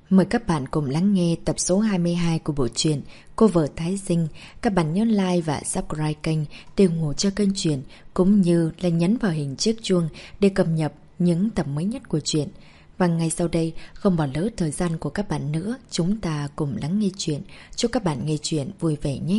Mời các bạn cùng lắng nghe tập số 22 của bộ truyện Cô vợ Thái Sinh. Các bạn nhớ like và subscribe kênh để ủng hộ cho kênh truyện, cũng như là nhấn vào hình chiếc chuông để cập nhật những tập mới nhất của truyện. Và ngay sau đây, không bỏ lỡ thời gian của các bạn nữa, chúng ta cùng lắng nghe truyện. Chúc các bạn nghe truyện vui vẻ nhé.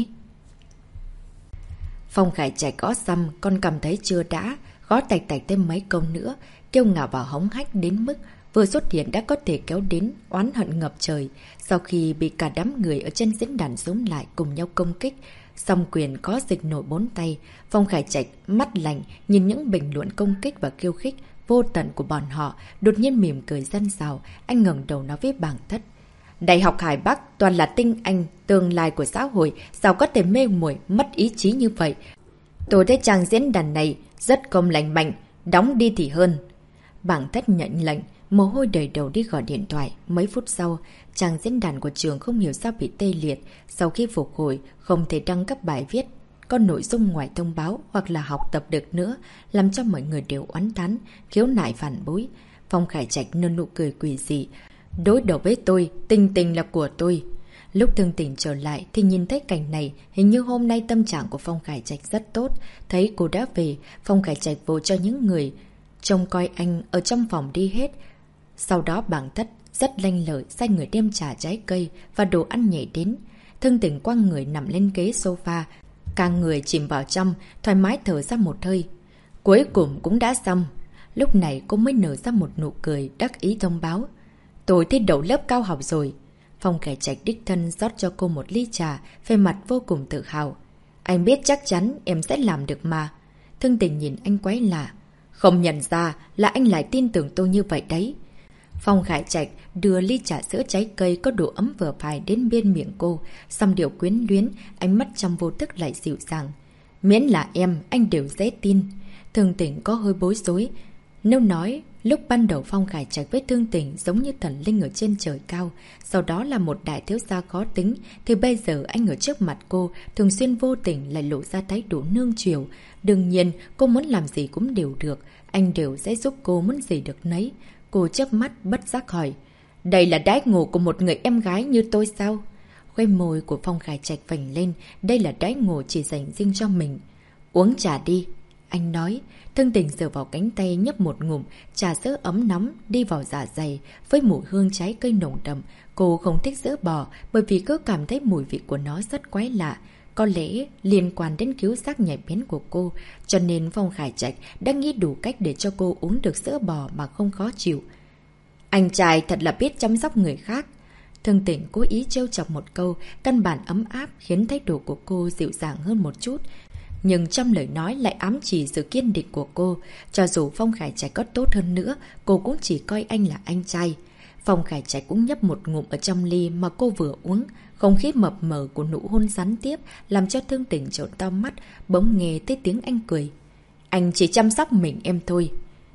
Phong Khải Trạch gõ răm, con cảm thấy chưa đã, gõ tạch tạch thêm mấy câu nữa, kiêu ngạo và hống hách đến mức vừa xuất hiện đã có thể kéo đến oán hận ngập trời. Sau khi bị cả đám người ở trên diễn đàn xúm lại cùng nhau công kích, song quyền có dịch nổi bốn tay, Phong Khải Trạch mắt lạnh nhìn những bình luận công kích và khiêu khích vô tận của bọn họ, đột nhiên mỉm cười dân xào. Anh ngẩng đầu nói với Bàng Thất: Đại học Hải Bắc toàn là tinh anh, tương lai của xã hội, sao có thể mê muội mất ý chí như vậy? Tôi thấy trang diễn đàn này rất không lành mạnh, đóng đi thì hơn. Bàng Thất nhận lệnh, mồ hôi đầy đầu đi gọi điện thoại. Mấy phút sau, trang diễn đàn của trường không hiểu sao bị tê liệt. Sau khi phục hồi, không thể đăng các bài viết có nội dung ngoài thông báo hoặc là học tập được nữa, làm cho mọi người đều oán thán, khiếu nại phản bối. Phong Khải Trạch nở nụ cười quỷ dị: Đối đầu với tôi, Tình Tình là của tôi. Lúc Thương Tình trở lại thì nhìn thấy cảnh này, hình như hôm nay tâm trạng của Phong Khải Trạch rất tốt. Thấy cô đã về, Phong Khải Trạch vỗ cho những người trông coi anh ở trong phòng đi hết. Sau đó Bàng Thất rất lanh lợi sai người đem trà, trái cây và đồ ăn nhảy đến. Thương Tình quăng người nằm lên ghế sofa, cả người chìm vào trong, thoải mái thở ra một hơi. Cuối cùng cũng đã xong. Lúc này cô mới nở ra một nụ cười đắc ý thông báo: Tôi thi đậu lớp cao học rồi. Phong Khải Trạch đích thân rót cho cô một ly trà, vẻ mặt vô cùng tự hào. Anh biết chắc chắn em sẽ làm được mà. Thương Tình nhìn anh quái lạ. Không nhận ra là anh lại tin tưởng tôi như vậy đấy. Phong Khải Trạch đưa ly trà sữa trái cây có độ ấm vừa phải đến bên miệng cô, xong điệu quyến luyến, ánh mắt trong vô thức lại dịu dàng. Miễn là em, anh đều dễ tin. Thương Tình có hơi bối rối. Nếu nói lúc ban đầu Phong Khải Trạch với Thương Tình giống như thần linh ở trên trời cao, sau đó là một đại thiếu gia khó tính, thì bây giờ anh ở trước mặt cô thường xuyên vô tình lại lộ ra thái độ nương chiều. Đương nhiên cô muốn làm gì cũng đều được, anh đều sẽ giúp cô muốn gì được nấy. Cô chớp mắt bất giác hỏi: Đây là đãi ngộ của một người em gái như tôi sao? Khóe môi của Phong Khải Trạch vành lên. Đây là đãi ngộ chỉ dành riêng cho mình. Uống trà đi, anh nói. Thương Tình dựa vào cánh tay nhấp một ngụm, trà sữa ấm nóng đi vào dạ dày với mùi hương trái cây nồng đậm. Cô không thích sữa bò bởi vì cứ cảm thấy mùi vị của nó rất quái lạ. Có lẽ liên quan đến khiếu giác nhạy bén của cô, cho nên Phong Khải Trạch đã nghĩ đủ cách để cho cô uống được sữa bò mà không khó chịu. Anh trai thật là biết chăm sóc người khác. Thương Tình cố ý trêu chọc một câu, căn bản ấm áp khiến thái độ của cô dịu dàng hơn một chút. Nhưng trong lời nói lại ám chỉ sự kiên định của cô. Cho dù Phong Khải Trạch có tốt hơn nữa, cô cũng chỉ coi anh là anh trai. Phong Khải Trạch cũng nhấp một ngụm ở trong ly mà cô vừa uống. Không khí mập mờ của nụ hôn gián tiếp làm cho Thương Tình trợn to mắt, bỗng nghe tới tiếng anh cười. Anh chỉ chăm sóc mình em thôi.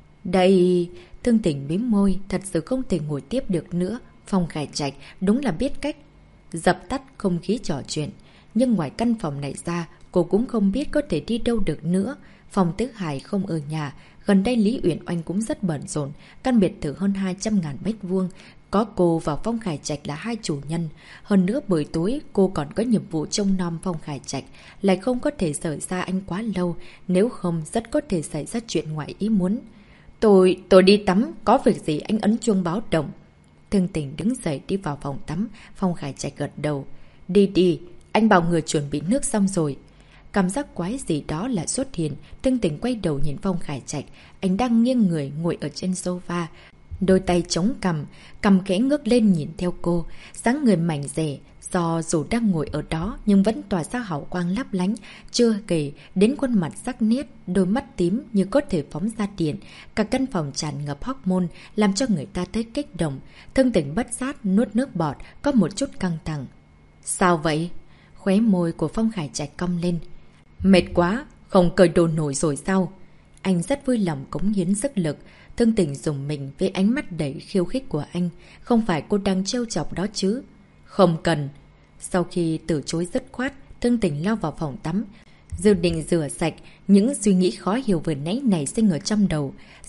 Đây... Thương Tình mím môi, thật sự không thể ngồi tiếp được nữa. Phong Khải Trạch đúng là biết cách dập tắt không khí trò chuyện. Nhưng ngoài căn phòng này ra, cô cũng không biết có thể đi đâu được nữa. Phòng Tứ Hải không ở nhà. Gần đây Lý Uyển Oanh cũng rất bận rộn. Căn biệt thự hơn 200.000 mét vuông. Có cô và Phong Khải Trạch là hai chủ nhân. Hơn nữa buổi tối cô còn có nhiệm vụ trông nom Phong Khải Trạch. Lại không có thể rời xa anh quá lâu. Nếu không rất có thể xảy ra chuyện ngoại ý muốn. Tôi đi tắm. Có việc gì anh ấn chuông báo động. Thương Tình đứng dậy đi vào phòng tắm. Phong Khải Trạch gật đầu. Đi đi. Anh bảo người chuẩn bị nước xong rồi. Cảm giác quái gì đó lại xuất hiện. Thương Tình quay đầu nhìn Phong Khải Trạch. Anh đang nghiêng người ngồi ở trên sofa, đôi tay chống cằm, cằm khẽ ngước lên nhìn theo cô. Dáng người mảnh dẻ, do dù đang ngồi ở đó nhưng vẫn tỏa ra hào quang lấp lánh. Chưa kể đến khuôn mặt sắc nét, đôi mắt tím như có thể phóng ra điện. Cả căn phòng tràn ngập hormone làm cho người ta thấy kích động. Thương Tình bất giác nuốt nước bọt, có một chút căng thẳng. Sao vậy? Khóe môi của Phong Khải Trạch cong lên. Mệt quá, không cởi đồ nổi rồi sao? Anh rất vui lòng cống hiến sức lực. Thương Tình dùng mình với ánh mắt đầy khiêu khích của anh. Không phải cô đang trêu chọc đó chứ? Không cần. Sau khi từ chối dứt khoát, Thương Tình lao vào phòng tắm. Dự định rửa sạch những suy nghĩ khó hiểu vừa nãy nảy sinh ở trong đầu.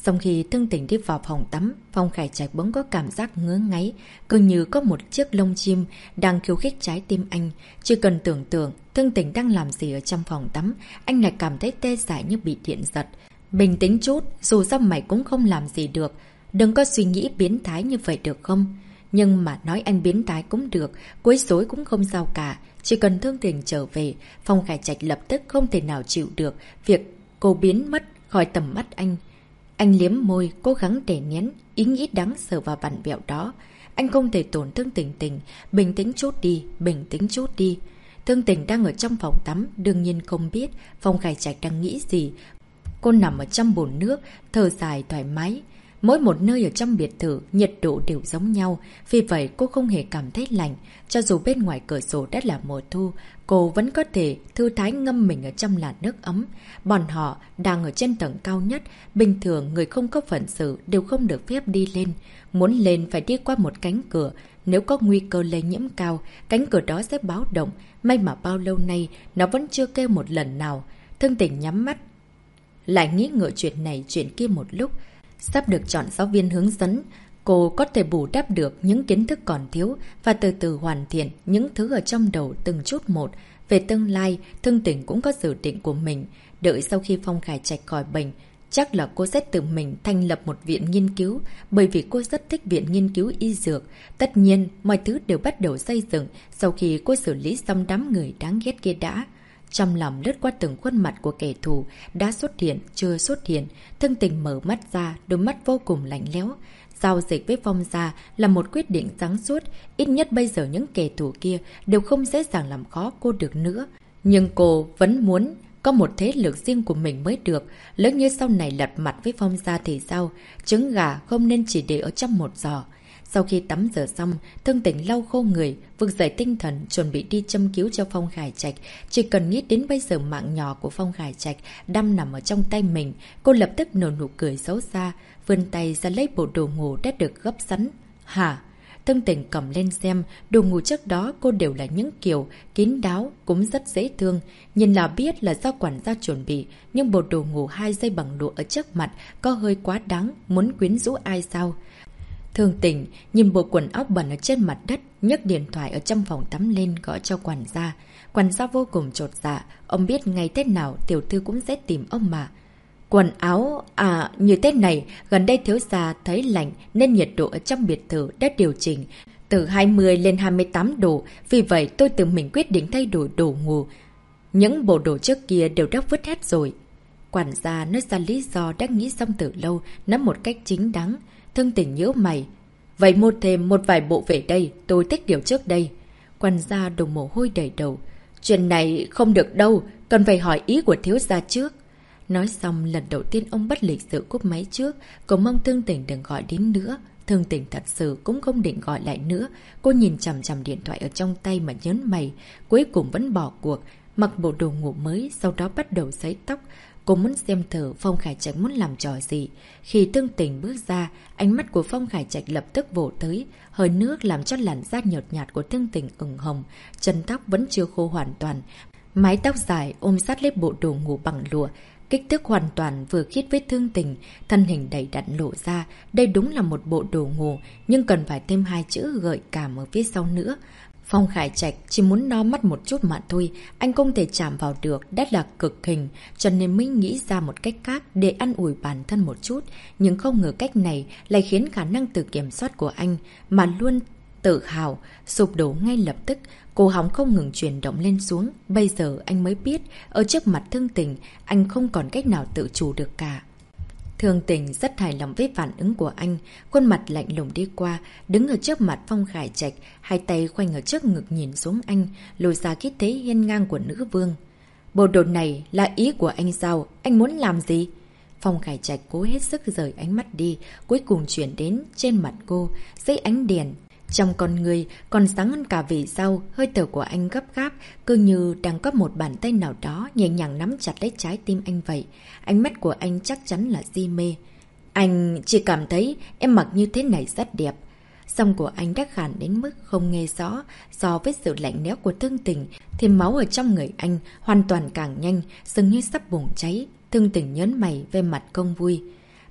Sau khi Thương Tình đi vào phòng tắm, Phong Khải Trạch bỗng có cảm giác ngứa ngáy, cứ như có một chiếc lông chim đang khiêu khích trái tim anh. Chỉ cần tưởng tượng Thương Tình đang làm gì ở trong phòng tắm, anh lại cảm thấy tê dại như bị điện giật. Bình tĩnh chút, dù sao mày cũng không làm gì được. Đừng có suy nghĩ biến thái như vậy được không? Nhưng mà nói anh biến thái cũng được, quấy rối cũng không sao cả. Chỉ cần Thương Tình trở về, Phong Khải Trạch lập tức không thể nào chịu được việc cô biến mất khỏi tầm mắt anh. Anh liếm môi, cố gắng đè nén ý nghĩ đáng sợ và vặn vẹo đó. Anh không thể tổn thương Tình Tình. Bình tĩnh chút đi, bình tĩnh chút đi. Thương Tình đang ở trong phòng tắm, đương nhiên không biết Phong Khải Trạch đang nghĩ gì. Cô nằm ở trong bồn nước, thở dài thoải mái. Mỗi một nơi ở trong biệt thự, nhiệt độ đều giống nhau, vì vậy cô không hề cảm thấy lạnh. Cho dù bên ngoài cửa sổ đã là mùa thu, cô vẫn có thể thư thái ngâm mình ở trong làn nước ấm. Bọn họ đang ở trên tầng cao nhất, bình thường người không có phận sự đều không được phép đi lên. Muốn lên phải đi qua một cánh cửa, nếu có nguy cơ lây nhiễm cao, cánh cửa đó sẽ báo động. May mà bao lâu nay nó vẫn chưa kêu một lần nào. Thương Tình nhắm mắt, lại nghĩ ngợi chuyện này chuyện kia một lúc. Sắp được chọn giáo viên hướng dẫn, cô có thể bù đắp được những kiến thức còn thiếu và từ từ hoàn thiện những thứ ở trong đầu từng chút một. Về tương lai, Thương Tình cũng có dự định của mình. Đợi sau khi Phong Khải Trạch khỏi bệnh, chắc là cô sẽ tự mình thành lập một viện nghiên cứu, bởi vì cô rất thích viện nghiên cứu y dược. Tất nhiên, mọi thứ đều bắt đầu xây dựng sau khi cô xử lý xong đám người đáng ghét kia đã. Trong lòng lướt qua từng khuôn mặt của kẻ thù đã xuất hiện, chưa xuất hiện. Thương Tình mở mắt ra, đôi mắt vô cùng lạnh lẽo. Giao dịch với Phong gia là một quyết định sáng suốt. Ít nhất bây giờ những kẻ thù kia đều không dễ dàng làm khó cô được nữa. Nhưng cô vẫn muốn có một thế lực riêng của mình mới được. Lỡ như sau này lật mặt với Phong gia thì sao? Trứng gà không nên chỉ để ở trong một giò. Sau khi tắm rửa xong, Thương Tình lau khô người, vực dậy tinh thần, chuẩn bị đi châm cứu cho Phong Khải Trạch. Chỉ cần nghĩ đến bây giờ mạng nhỏ của Phong Khải Trạch đang nằm ở trong tay mình, cô lập tức nở nụ cười xấu xa, vươn tay ra lấy bộ đồ ngủ đã được gấp sẵn. Hả? Thương Tình cầm lên xem, đồ ngủ trước đó cô đều là những kiểu kín đáo, cũng rất dễ thương. Nhìn là biết là do quản gia chuẩn bị, nhưng bộ đồ ngủ 2 dây bằng lụa ở trước mặt có hơi quá đáng, muốn quyến rũ ai sao? Thương Tình nhìn bộ quần áo bẩn ở trên mặt đất, nhấc điện thoại ở trong phòng tắm lên gọi cho quản gia. Quản gia vô cùng chột dạ, ông biết ngày Tết nào tiểu thư cũng sẽ tìm ông mà. Quần áo, như thế này, gần đây thiếu gia thấy lạnh nên nhiệt độ ở trong biệt thự đã điều chỉnh từ 20 lên 28 độ, vì vậy tôi tự mình quyết định thay đổi đồ ngủ. Những bộ đồ trước kia đều đã vứt hết rồi. Quản gia nói ra lý do đã nghĩ xong từ lâu, nói một cách chính đáng. Thương Tình nhíu mày. Vậy mua thêm một vài bộ về đây, tôi thích điều trước đây. Quản gia đổ mồ hôi đầy đầu. Chuyện này không được đâu, cần phải hỏi ý của thiếu gia trước. Nói xong lần đầu tiên ông bất lịch sự cúp máy trước, cầu mong Thương Tình đừng gọi đến nữa. Thương Tình thật sự cũng không định gọi lại nữa. Cô nhìn chằm chằm điện thoại ở trong tay mà nhớn mày, cuối cùng vẫn bỏ cuộc, mặc bộ đồ ngủ mới, sau đó bắt đầu sấy tóc. Cô muốn xem thử Phong Khải Trạch muốn làm trò gì. Khi Thương Tình bước ra, ánh mắt của Phong Khải Trạch lập tức vồ tới. Hơi nước làm cho làn da nhợt nhạt của Thương Tình ửng hồng. Chân tóc vẫn chưa khô hoàn toàn. Mái tóc dài ôm sát lấy bộ đồ ngủ bằng lụa. Kích thước hoàn toàn vừa khít với Thương Tình. Thân hình đầy đặn lộ ra. Đây đúng là một bộ đồ ngủ, nhưng cần phải thêm 2 chữ gợi cảm ở phía sau nữa. Phong Khải Trạch chỉ muốn no mắt một chút mà thôi, anh không thể chạm vào được, đã là cực hình, cho nên mới nghĩ ra một cách khác để ăn ủi bản thân một chút. Nhưng không ngờ cách này lại khiến khả năng tự kiểm soát của anh mà luôn tự hào sụp đổ ngay lập tức. Cổ họng không ngừng chuyển động lên xuống. Bây giờ anh mới biết, ở trước mặt Thương Tình, anh không còn cách nào tự chủ được cả. Thương Tình rất hài lòng với phản ứng của anh, khuôn mặt lạnh lùng đi qua, đứng ở trước mặt Phong Khải Trạch, hai tay khoanh ở trước ngực nhìn xuống anh, lôi ra khí thế hiên ngang của nữ vương. Bộ đồ này là ý của anh sao? Anh muốn làm gì? Phong Khải Trạch cố hết sức rời ánh mắt đi, cuối cùng chuyển đến trên mặt cô, dưới ánh đèn. Trong con người còn sáng hơn cả vì sao, hơi thở của anh gấp gáp, cứ như đang có một bàn tay nào đó nhẹ nhàng nắm chặt lấy trái tim anh vậy. Ánh mắt của anh chắc chắn là si mê. Anh chỉ cảm thấy em mặc như thế này rất đẹp. Giọng của anh đã khàn đến mức không nghe rõ, so với sự lạnh lẽo của Thương Tình thì máu ở trong người anh hoàn toàn càng nhanh, dường như sắp bùng cháy. Thương Tình nhớn mày về mặt không vui.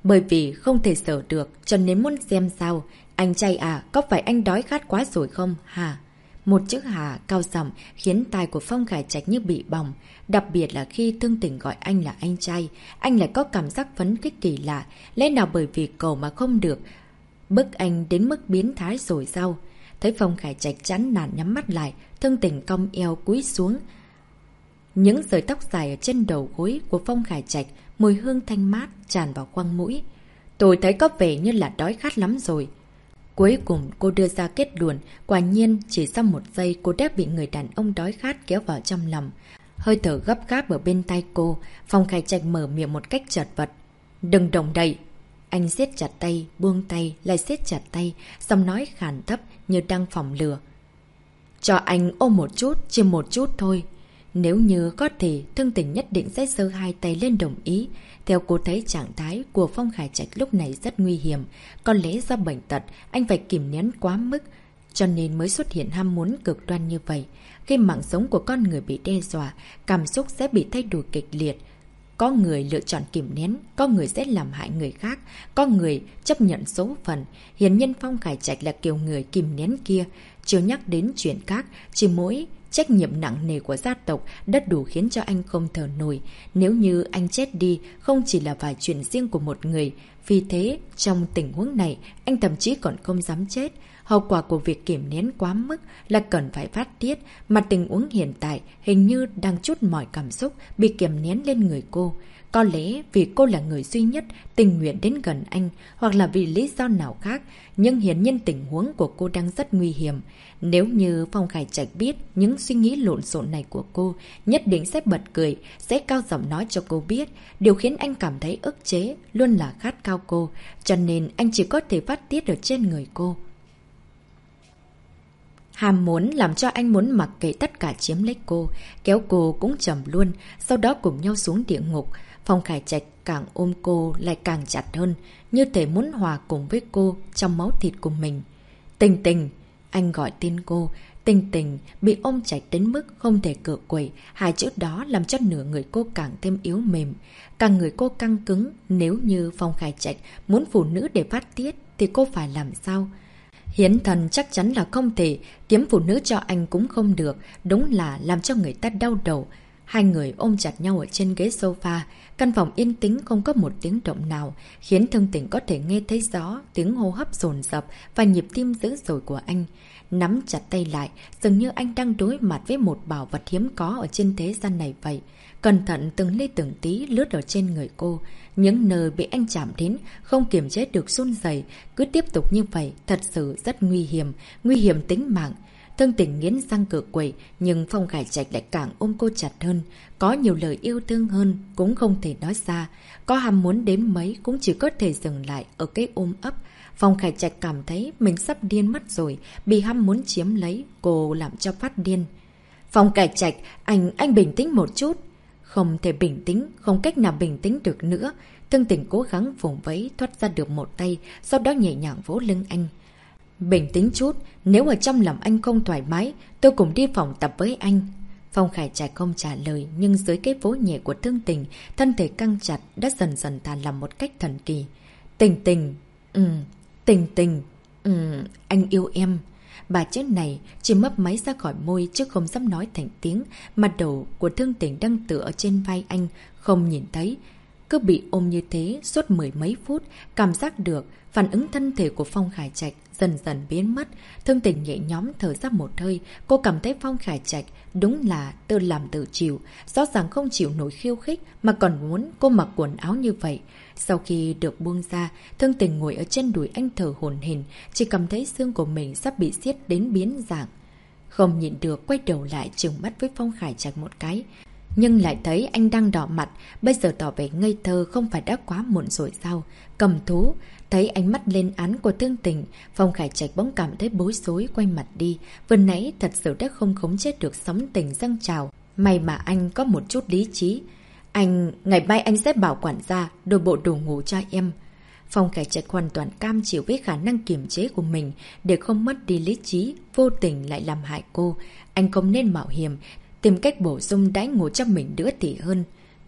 Bởi vì không thể sợ được, cho nên muốn xem sao. Anh trai à, có phải anh đói khát quá rồi không, hả? Một chữ hà cao giọng khiến tai của Phong Khải Trạch như bị bỏng. Đặc biệt là khi Thương Tình gọi anh là anh trai, anh lại có cảm giác phấn khích kỳ lạ. Lẽ nào bởi vì cầu mà không được, bức anh đến mức biến thái rồi sao? Thấy Phong Khải Trạch chán nản nhắm mắt lại, Thương Tình cong eo cúi xuống. Những sợi tóc dài ở trên đầu gối của Phong Khải Trạch, mùi hương thanh mát tràn vào khoang mũi. Tôi thấy có vẻ như là đói khát lắm rồi. Cuối cùng cô đưa ra kết luận, quả nhiên chỉ sau một giây cô đã bị người đàn ông đói khát kéo vào trong lòng. Hơi thở gấp gáp ở bên tay cô, Phong Khải Trạch mở miệng một cách chật vật. Đừng động đậy! Anh siết chặt tay, buông tay, lại siết chặt tay, giọng nói khàn thấp như đang phòng lửa. Cho anh ôm một chút, chỉ một chút thôi. Nếu như có thể, Thương Tình nhất định sẽ giơ hai tay lên đồng ý. Theo cô thấy trạng thái của Phong Khải Trạch lúc này rất nguy hiểm. Có lẽ do bệnh tật, anh phải kìm nén quá mức, cho nên mới xuất hiện ham muốn cực đoan như vậy. Khi mạng sống của con người bị đe dọa, cảm xúc sẽ bị thay đổi kịch liệt. Có người lựa chọn kìm nén, có người sẽ làm hại người khác, có người chấp nhận số phận. Hiển nhiên Phong Khải Trạch là kiểu người kìm nén kia. Chưa nhắc đến chuyện khác, chỉ mỗi trách nhiệm nặng nề của gia tộc đã đủ khiến cho anh không thở nổi. Nếu như anh chết đi, không chỉ là vài chuyện riêng của một người. Vì thế, trong tình huống này, anh thậm chí còn không dám chết. Hậu quả của việc kiềm nén quá mức là cần phải phát tiết, mà tình huống hiện tại hình như đang trút mọi cảm xúc bị kiềm nén lên người cô. Có lẽ vì cô là người duy nhất tình nguyện đến gần anh, hoặc là vì lý do nào khác, nhưng hiển nhiên tình huống của cô đang rất nguy hiểm. Nếu như Phong Khải Trạch biết những suy nghĩ lộn xộn này của cô, nhất định sẽ bật cười, sẽ cao giọng nói cho cô biết. Điều khiến anh cảm thấy ức chế luôn là khát khao cô, cho nên anh chỉ có thể phát tiết ở trên người cô. Ham muốn làm cho anh muốn mặc kệ tất cả chiếm lấy cô, kéo cô cũng chầm luôn, sau đó cùng nhau xuống địa ngục. Phong Khải Trạch càng ôm cô lại càng chặt hơn, như thể muốn hòa cùng với cô trong máu thịt của mình. Tình Tình! Anh gọi tên cô. Tình Tình bị ôm chặt đến mức không thể cựa quậy. Hai chữ đó làm cho nửa người cô càng thêm yếu mềm. Càng người cô căng cứng. Nếu như Phong Khải Trạch muốn phụ nữ để phát tiết thì cô phải làm sao? Hiến thần chắc chắn là không thể, kiếm phụ nữ cho anh cũng không được, đúng là làm cho người ta đau đầu. Hai người ôm chặt nhau ở trên ghế sofa, căn phòng yên tĩnh không có một tiếng động nào, khiến Thương Tình có thể nghe thấy rõ tiếng hô hấp dồn dập và nhịp tim dữ dội của anh. Nắm chặt tay lại, dường như anh đang đối mặt với một bảo vật hiếm có ở trên thế gian này vậy. Cẩn thận từng ly từng tí lướt ở trên người cô. Những nơi bị anh chạm đến không kiềm chế được run rẩy, cứ tiếp tục như vậy thật sự rất nguy hiểm tính mạng. Thương Tình nghiến răng cựa quậy, nhưng Phong Khải Trạch lại càng ôm cô chặt hơn. Có nhiều lời yêu thương hơn cũng không thể nói ra, có ham muốn đến mấy cũng chỉ có thể dừng lại ở cái ôm ấp. Phong Khải Trạch cảm thấy mình sắp điên mất rồi, bị ham muốn chiếm lấy cô làm cho phát điên. Phong Khải Trạch, anh bình tĩnh một chút. Không thể bình tĩnh, không cách nào bình tĩnh được nữa. Thương Tình cố gắng vùng vẫy thoát ra được một tay, sau đó nhẹ nhàng vỗ lưng anh. Bình tĩnh chút, nếu ở trong lòng anh không thoải mái, tôi cùng đi phòng tập với anh. Phong Khải Trạch không trả lời, nhưng dưới cái vỗ nhẹ của Thương Tình, thân thể căng chặt đã dần dần thả lòng một cách thần kỳ. Tình Tình, Tình Tình, anh yêu em. Bà chữ này chỉ mấp máy ra khỏi môi chứ không dám nói thành tiếng. Mặt đầu của Thương Tình đang tựa ở trên vai anh, không nhìn thấy. Cứ bị ôm như thế suốt mười mấy phút, cảm giác được phản ứng thân thể của Phong Khải Trạch dần dần biến mất. Thương Tình nhẹ nhõm thở ra một hơi, cô cảm thấy Phong Khải Trạch đúng là tự làm tự chịu, rõ ràng không chịu nổi khiêu khích mà còn muốn cô mặc quần áo như vậy. Sau khi được buông ra, Thương Tình ngồi ở trên đùi anh thở hổn hển, chỉ cảm thấy xương của mình sắp bị siết đến biến dạng. Không nhịn được quay đầu lại trừng mắt với Phong Khải Trạch một cái, nhưng lại thấy anh đang đỏ mặt, bây giờ tỏ vẻ ngây thơ không phải đã quá muộn rồi sao? Cầm thú, thấy ánh mắt lên án của Thương Tình, Phong Khải Trạch bỗng cảm thấy bối rối quay mặt đi. Vừa nãy thật sự đã không khống chế được sóng tình dâng trào. May mà anh có một chút lý trí. Ngày mai anh sẽ bảo quản gia đổi bộ đồ ngủ cho em. Phong Khải Trạch hoàn toàn cam chịu với khả năng kiềm chế của mình để không mất đi lý trí, vô tình lại làm hại cô. Anh không nên mạo hiểm, tìm cách bổ sung đãi ngộ cho mình nữa thì hơn.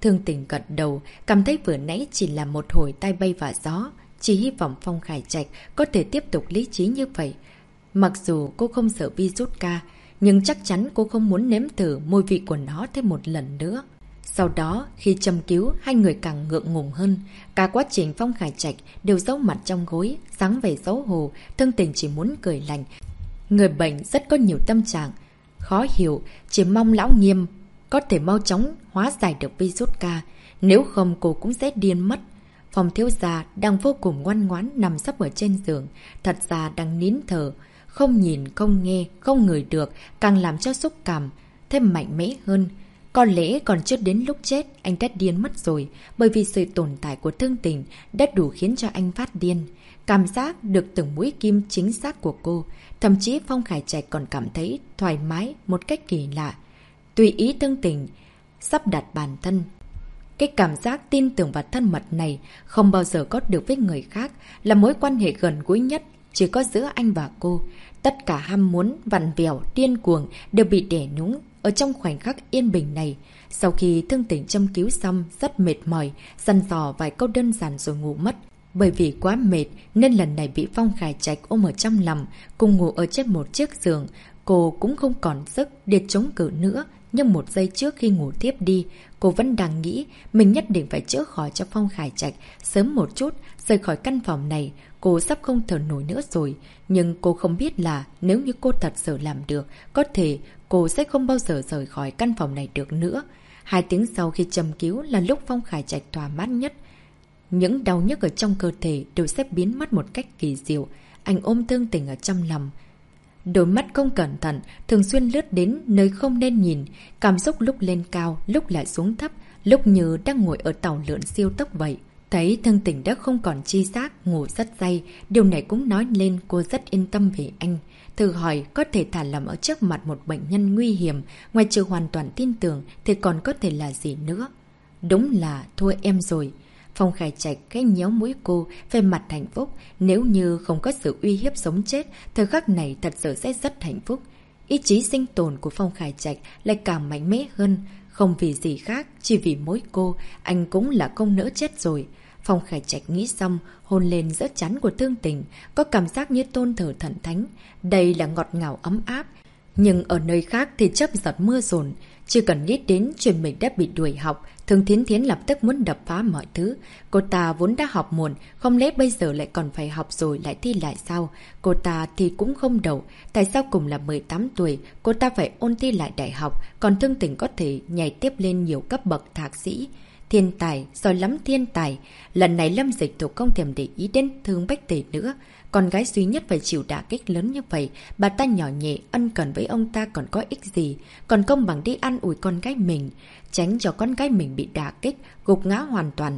Thương Tình gật đầu, cảm thấy vừa nãy chỉ là một hồi tai bay vạ gió. Chỉ hy vọng Phong Khải Trạch có thể tiếp tục lý trí như vậy. Mặc dù cô không sợ virus ca, nhưng chắc chắn cô không muốn nếm thử mùi vị của nó thêm một lần nữa. Sau đó, khi châm cứu, hai người càng ngượng ngùng hơn. Cả quá trình Phong Khải Trạch đều giấu mặt trong gối, dáng vẻ xấu hổ, Thương Tình chỉ muốn cười lành. Người bệnh rất có nhiều tâm trạng, khó hiểu, chỉ mong lão Nghiêm có thể mau chóng hóa giải được virus ca, nếu không cô cũng sẽ điên mất. Phong thiếu gia đang vô cùng ngoan ngoãn nằm sấp ở trên giường, thật ra đang nín thở, không nhìn, không nghe, không ngửi được, càng làm cho xúc cảm thêm mạnh mẽ hơn. Có lẽ còn chưa đến lúc chết, anh đã điên mất rồi, bởi vì sự tồn tại của Thương Tình đã đủ khiến cho anh phát điên. Cảm giác được từng mũi kim chính xác của cô, thậm chí Phong Khải Trạch còn cảm thấy thoải mái một cách kỳ lạ. Tùy ý Thương Tình sắp đặt bản thân. Cái cảm giác tin tưởng và thân mật này không bao giờ có được với người khác, là mối quan hệ gần gũi nhất chỉ có giữa anh và cô. Tất cả ham muốn, vặn vẹo, điên cuồng đều bị đè núng ở trong khoảnh khắc yên bình này. Sau khi Thương Tình châm cứu xong rất mệt mỏi, dặn dò vài câu đơn giản rồi ngủ mất. Bởi vì quá mệt nên lần này bị Phong Khải Trạch ôm ở trong lòng, cùng ngủ ở trên một chiếc giường. Cô cũng không còn sức để chống cự nữa, nhưng một giây trước khi ngủ tiếp đi, cô vẫn đang nghĩ mình nhất định phải chữa khỏi cho Phong Khải Trạch sớm một chút, rời khỏi căn phòng này. Cô sắp không thở nổi nữa rồi, nhưng cô không biết là nếu như cô thật sự làm được, có thể cô sẽ không bao giờ rời khỏi căn phòng này được nữa. 2 tiếng sau khi châm cứu là lúc Phong Khải Trạch thỏa mãn nhất. Những đau nhức ở trong cơ thể đều sẽ biến mất một cách kỳ diệu. Anh ôm Thương Tình ở trong lòng. Đôi mắt không cẩn thận, thường xuyên lướt đến nơi không nên nhìn. Cảm xúc lúc lên cao, lúc lại xuống thấp, lúc như đang ngồi ở tàu lượn siêu tốc vậy. Thấy Thương Tình đã không còn chi giác, ngủ rất say. Điều này cũng nói lên cô rất yên tâm về anh. Thử hỏi có thể thả lỏng ở trước mặt một bệnh nhân nguy hiểm, ngoài trừ hoàn toàn tin tưởng thì còn có thể là gì nữa. Đúng là thua em rồi. Phong Khải Trạch cái nhéo mũi cô, về mặt hạnh phúc. Nếu như không có sự uy hiếp sống chết, thời khắc này thật sự sẽ rất hạnh phúc. Ý chí sinh tồn của Phong Khải Trạch lại càng mạnh mẽ hơn. Không vì gì khác, chỉ vì mỗi cô, anh cũng là không nỡ chết rồi. Phong Khải Trạch nghĩ xong, hôn lên giữa trán của Thương Tình, có cảm giác như tôn thờ thần thánh. Đây là ngọt ngào ấm áp. Nhưng ở nơi khác thì chớp giật mưa dồn. Chỉ cần nghĩ đến chuyện mình đã bị đuổi học, Thương Thiến Thiến lập tức muốn đập phá mọi thứ. Cô ta vốn đã học muộn, không lẽ bây giờ lại còn phải học rồi lại thi lại sao? Cô ta thì cũng không đậu, tại sao cùng là 18 tuổi, cô ta phải ôn thi lại đại học, còn Thương Tình có thể nhảy tiếp lên nhiều cấp bậc thạc sĩ. Thiên tài, giỏi lắm thiên tài. Lần này Lâm Dịch Thục không thèm để ý đến Thương Bách Tề nữa. Con gái duy nhất phải chịu đả kích lớn như vậy, bà ta nhỏ nhẹ, ân cần với ông ta còn có ích gì, còn công bằng đi ăn ủi con gái mình, tránh cho con gái mình bị đả kích, gục ngã hoàn toàn.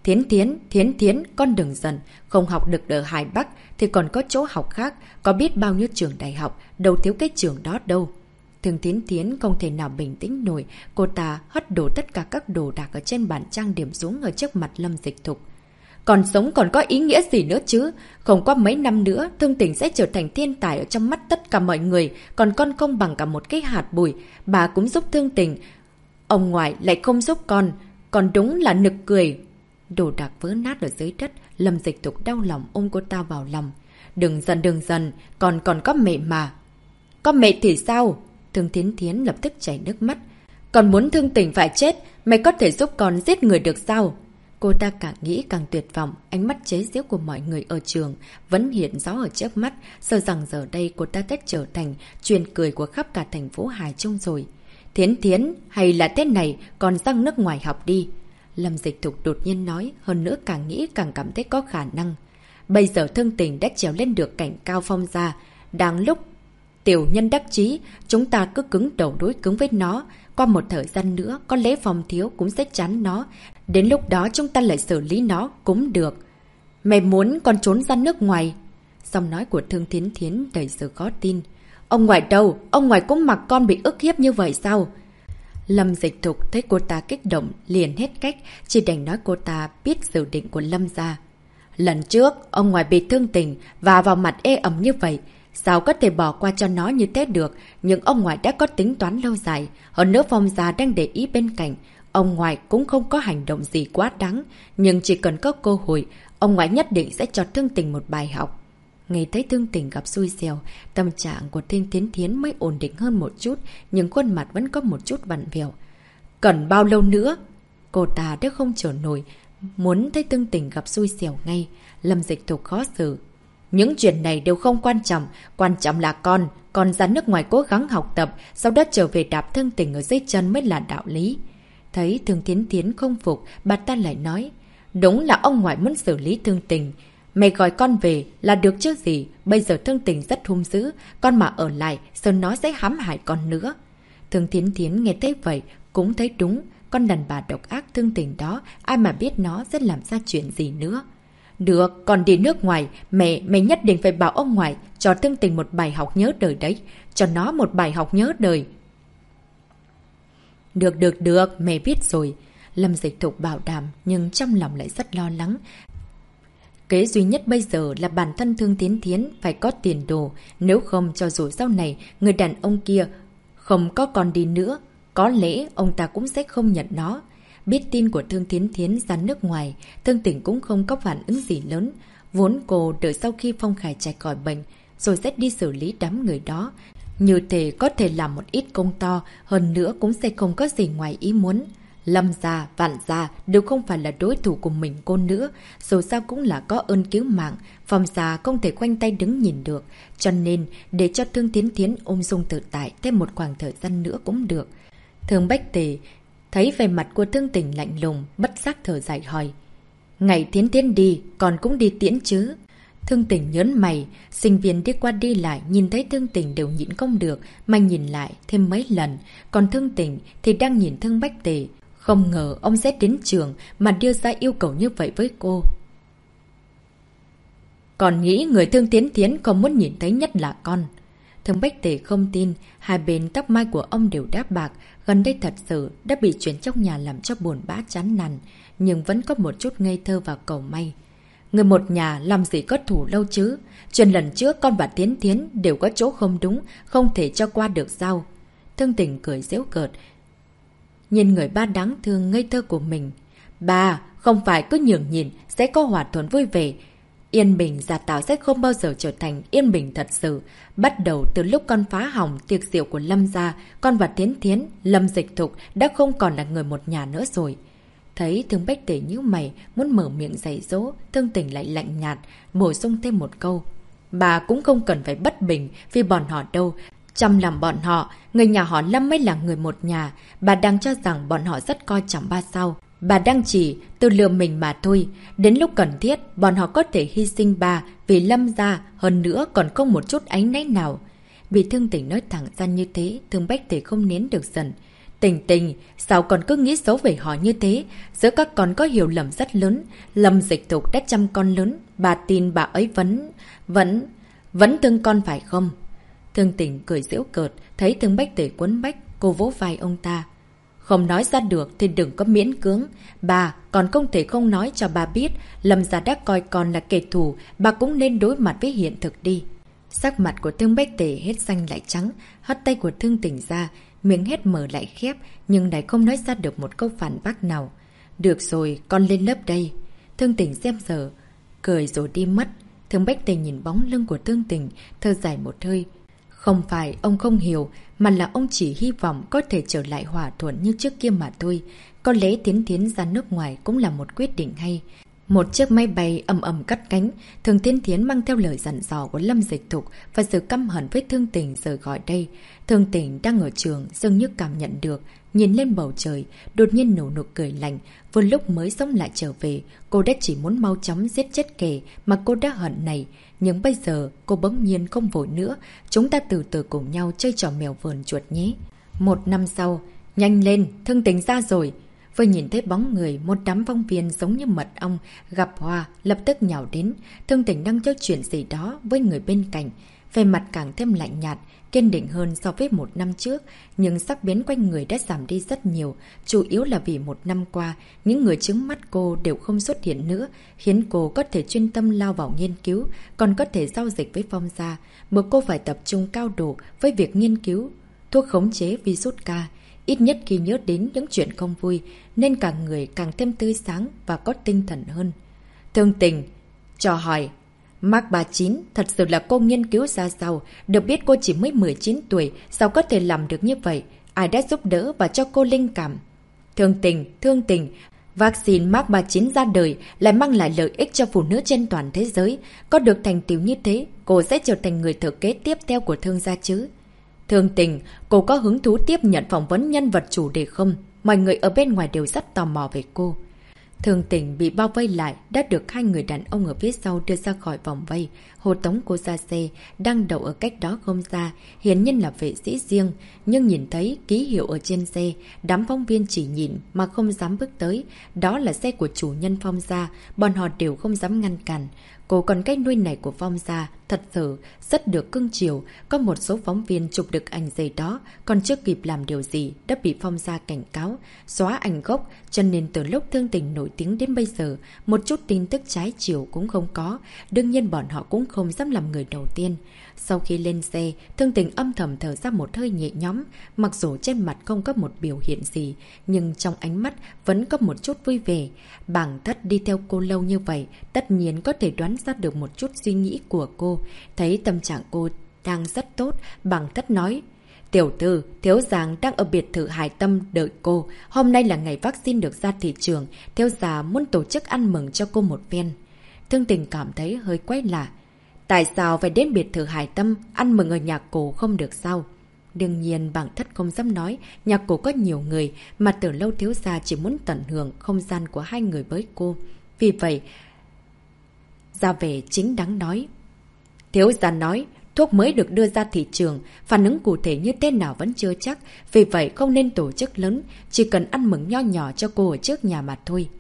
Thiến Thiến, con đừng giận, không học được ở Hải Bắc thì còn có chỗ học khác, có biết bao nhiêu trường đại học, đâu thiếu cái trường đó đâu. Thương Thiến Thiến không thể nào bình tĩnh nổi, cô ta hất đổ tất cả các đồ đạc ở trên bàn trang điểm xuống ở trước mặt Lâm Dịch Thục. Còn sống còn có ý nghĩa gì nữa chứ? Không qua mấy năm nữa, Thương Tình sẽ trở thành thiên tài ở trong mắt tất cả mọi người, còn con không bằng cả một cái hạt bụi. Bà cũng giúp Thương Tình, ông ngoại lại không giúp con, còn đúng là nực cười. Đồ đạc vỡ nát ở dưới đất, Lâm Dịch Thục đau lòng ôm cô ta vào lòng. Đừng dần, còn có mẹ mà. Có mẹ thì sao? Thương Thiến Thiến lập tức chảy nước mắt. Còn muốn Thương Tình phải chết, mày có thể giúp con giết người được sao? Cô ta càng nghĩ càng tuyệt vọng, ánh mắt chế giễu của mọi người ở trường vẫn hiện rõ ở trước mắt, sợ rằng giờ đây cô ta đã trở thành chuyện cười của khắp cả thành phố Hải Trung rồi. Thiến Thiến, hay là thế này, còn sang nước ngoài học đi. Lâm Dịch Thục đột nhiên nói, hơn nữa càng nghĩ càng cảm thấy có khả năng. Bây giờ Thương Tình đã trèo lên được cảnh cao phong ra, đang lúc tiểu nhân đắc chí, chúng ta cứ cứng đầu đối cứng với nó. Qua một thời gian nữa, có lẽ Phong thiếu cũng sẽ chán nó. Đến lúc đó chúng ta lại xử lý nó cũng được. Mày muốn con trốn ra nước ngoài? Giọng nói của Thương Thiến Thiến đầy sự khó tin. Ông ngoại đâu? Ông ngoại cũng mặc con bị ức hiếp như vậy sao? Lâm Dịch Thục thấy cô ta kích động, liền hết cách, chỉ đành nói cô ta biết dự định của Lâm gia. Lần trước, ông ngoại bị Thương Tình và vào mặt ê ẩm như vậy. Sao có thể bỏ qua cho nó như thế được, nhưng ông ngoại đã có tính toán lâu dài. Hơn nữa Phong gia đang để ý bên cạnh. Ông ngoại cũng không có hành động gì quá đáng, nhưng chỉ cần có cơ hội, ông ngoại nhất định sẽ cho Thương Tình một bài học. Nghe thấy Thương Tình gặp xui xẻo, tâm trạng của Thiên Thiến Thiến mới ổn định hơn một chút, nhưng khuôn mặt vẫn có một chút vặn vẹo. Cần bao lâu nữa? Cô ta đã không chờ nổi, muốn thấy Thương Tình gặp xui xẻo ngay. Lâm Dịch Thục khó xử. Những chuyện này đều không quan trọng là con ra nước ngoài cố gắng học tập, sau đó trở về đạp Thương Tình ở dưới chân mới là đạo lý. Thấy Thương Thiến Thiến không phục, bà ta lại nói, đúng là ông ngoại muốn xử lý Thương Tình. Mày gọi con về là được chứ gì, bây giờ Thương Tình rất hung dữ, con mà ở lại, giờ nó sẽ hãm hại con nữa. Thương Thiến Thiến nghe thấy vậy, cũng thấy đúng, con đàn bà độc ác Thương Tình đó, ai mà biết nó sẽ làm ra chuyện gì nữa. Được, còn đi nước ngoài, mẹ nhất định phải bảo ông ngoại cho Thương Tình một bài học nhớ đời đấy, cho nó một bài học nhớ đời. Được, mẹ biết rồi. Lâm Dịch Thục bảo đảm, nhưng trong lòng lại rất lo lắng. Kế duy nhất bây giờ là bản thân Thương Thiến Thiến phải có tiền đồ, nếu không cho dù sau này người đàn ông kia không có con đi nữa, có lẽ ông ta cũng sẽ không nhận nó. Biết tin của Thương Thiến Thiến ra nước ngoài, Thương Tình cũng không có phản ứng gì lớn. Vốn cô đợi sau khi Phong Khải Trạch khỏi bệnh, rồi sẽ đi xử lý đám người đó. Như thế có thể làm một ít công to, hơn nữa cũng sẽ không có gì ngoài ý muốn. Lâm gia, Vạn gia đều không phải là đối thủ của mình cô nữa, dù sao cũng là có ơn cứu mạng, Phong gia không thể khoanh tay đứng nhìn được, cho nên để cho Thương Thiến Thiến ung dung tự tại thêm một khoảng thời gian nữa cũng được. Thương Bách Tề thấy về mặt của Thương Tình lạnh lùng, bất giác thở dài hỏi, ngày Thiến Thiến đi, còn cũng đi tiễn chứ? Thương Tình nhớn mày, sinh viên đi qua đi lại nhìn thấy Thương Tình đều nhịn không được, mà nhìn lại thêm mấy lần, còn Thương Tình thì đang nhìn Thương Bách Tề. Không ngờ ông sẽ đến trường mà đưa ra yêu cầu như vậy với cô. Còn nghĩ người Thương Thiến Thiến không muốn nhìn thấy nhất là con. Thương Bách Tề không tin, hai bên tóc mai của ông đều đáp bạc, gần đây thật sự đã bị chuyện trong nhà làm cho buồn bã chán nản, nhưng vẫn có một chút ngây thơ và cầu may. Người một nhà làm gì có thủ lâu chứ? Chuyện lần trước con và Thiến Thiến đều có chỗ không đúng, không thể cho qua được sao? Thương Tình cười giễu cợt, nhìn người ba đáng thương ngây thơ của mình. Ba, không phải cứ nhường nhìn sẽ có hòa thuận vui vẻ. Yên bình gia tạo sẽ không bao giờ trở thành yên bình thật sự. Bắt đầu từ lúc con phá hỏng tiệc rượu của Lâm gia, con và Thiến Thiến, Lâm Dịch Thục đã không còn là người một nhà nữa rồi. Thấy Thương Bách Tề nhíu mày, muốn mở miệng dạy dỗ, Thương Tình lại lạnh nhạt, bổ sung thêm một câu. Bà cũng không cần phải bất bình vì bọn họ đâu. Trong lòng bọn họ, người nhà họ Lâm mới là người một nhà. Bà đang cho rằng bọn họ rất coi trọng ba sao. Bà đang chỉ tự lừa mình mà thôi. Đến lúc cần thiết, bọn họ có thể hy sinh ba vì Lâm gia, hơn nữa còn không một chút áy náy nào. Vì Thương Tình nói thẳng ra như thế, Thương Bách Tề không nén được giận. Tình, sao còn cứ nghĩ xấu về họ như thế? Giữa các con có hiểu lầm rất lớn. Lâm Dịch Thục đã chăm con lớn. Bà tin bà ấy vẫn thương con phải không? Thương Tình cười giễu cợt, thấy Thương Bách Tề quấn bách, cô vỗ vai ông ta. Không nói ra được thì đừng có miễn cưỡng. Bà còn không thể không nói cho bà biết, Lâm gia đã coi con là kẻ thù, bà cũng nên đối mặt với hiện thực đi. Sắc mặt của Thương Bách Tề hết xanh lại trắng, hất tay của Thương Tình ra, miệng hết mở lại khép, nhưng lại không nói ra được một câu phản bác nào. Được rồi, con lên lớp đây. Thương Tình xem giờ, cười rồi đi mất. Thương Bách Tề nhìn bóng lưng của Thương Tình, thở dài một hơi. Không phải ông không hiểu, mà là ông chỉ hy vọng có thể trở lại hòa thuận như trước kia mà thôi. Có lẽ Thiến Thiến ra nước ngoài cũng là một quyết định hay. Một chiếc máy bay ầm ầm cất cánh, Thường Thiến Thiến mang theo lời dặn dò của Lâm Dịch Thục và sự căm hận với Thương Tình rời khỏi đây. Thương Tình đang ở trường, dường như cảm nhận được, nhìn lên bầu trời, đột nhiên nổ nụ cười lạnh. Vừa lúc mới sống lại trở về, cô đã chỉ muốn mau chóng giết chết kẻ mà cô đã hận này. Nhưng bây giờ, cô bỗng nhiên không vội nữa. Chúng ta từ từ cùng nhau chơi trò mèo vờn chuột nhé. 1 năm sau, nhanh lên, Thương Tình ra rồi. Vừa nhìn thấy bóng người, một đám phóng viên giống như mật ong, gặp hoa, lập tức nhào đến. Thương Tình đang trò chuyện gì đó với người bên cạnh. Về mặt càng thêm lạnh nhạt, kiên định hơn so với 1 năm trước, nhưng sắc bén quanh người đã giảm đi rất nhiều, chủ yếu là vì 1 năm qua, những người chứng mắt cô đều không xuất hiện nữa, khiến cô có thể chuyên tâm lao vào nghiên cứu, còn có thể giao dịch với Phong gia, buộc cô phải tập trung cao độ với việc nghiên cứu thuốc khống chế virus K. ít nhất khi nhớ đến những chuyện không vui, nên cả người càng thêm tươi sáng và có tinh thần hơn. Thương Tình cho hỏi, Mark 39, thật sự là cô nghiên cứu ra sao? Được biết cô chỉ mới 19 tuổi, sao có thể làm được như vậy? Ai đã giúp đỡ và cho cô linh cảm? Thương Tình, vaccine Mark 39 ra đời lại mang lại lợi ích cho phụ nữ trên toàn thế giới. Có được thành tựu như thế, cô sẽ trở thành người thừa kế tiếp theo của Thương gia chứ? Thương Tình, cô có hứng thú tiếp nhận phỏng vấn nhân vật chủ đề không? Mọi người ở bên ngoài đều rất tò mò về cô. Thương Tình bị bao vây lại, đã được hai người đàn ông ở phía sau đưa ra khỏi vòng vây. Hồ tống cô ra xe, đang đậu ở cách đó không xa, hiển nhiên là vệ sĩ riêng. Nhưng nhìn thấy ký hiệu ở trên xe, đám phóng viên chỉ nhìn mà không dám bước tới. Đó là xe của chủ nhân Phong gia, bọn họ đều không dám ngăn cản. Cô con cái nuôi này của Phong gia thật sự rất được cưng chiều. Có một số phóng viên chụp được ảnh giày đó, còn chưa kịp làm điều gì đã bị Phong gia cảnh cáo, xóa ảnh gốc. Cho nên từ lúc Thương Tình nổi tiếng đến bây giờ, một chút tin tức trái chiều cũng không có. Đương nhiên bọn họ cũng không dám làm người đầu tiên. Sau khi lên xe, Thương Tình âm thầm thở ra một hơi nhẹ nhõm. Mặc dù trên mặt không có một biểu hiện gì, nhưng trong ánh mắt vẫn có một chút vui vẻ. Bàng Thất đi theo cô lâu như vậy, tất nhiên có thể đoán ra được một chút suy nghĩ của cô. Thấy tâm trạng cô đang rất tốt, Bàng Thất nói, Tiểu thư, thiếu giàng đang ở biệt thự Hải Tâm đợi cô. Hôm nay là ngày vaccine được ra thị trường, thiếu gia muốn tổ chức ăn mừng cho cô một phen. Thương Tình cảm thấy hơi quái lạ. Tại sao phải đến biệt thự Hải Tâm ăn mừng ở nhà cổ không được sao? Đương nhiên Bàng Thất không dám nói, nhà cổ có nhiều người, mà từ lâu thiếu gia chỉ muốn tận hưởng không gian của hai người với cô. Vì vậy, ra vẻ chính đáng nói. Thiếu gia nói, thuốc mới được đưa ra thị trường, phản ứng cụ thể như thế nào vẫn chưa chắc, vì vậy không nên tổ chức lớn, chỉ cần ăn mừng nho nhỏ cho cô ở trước nhà mà thôi.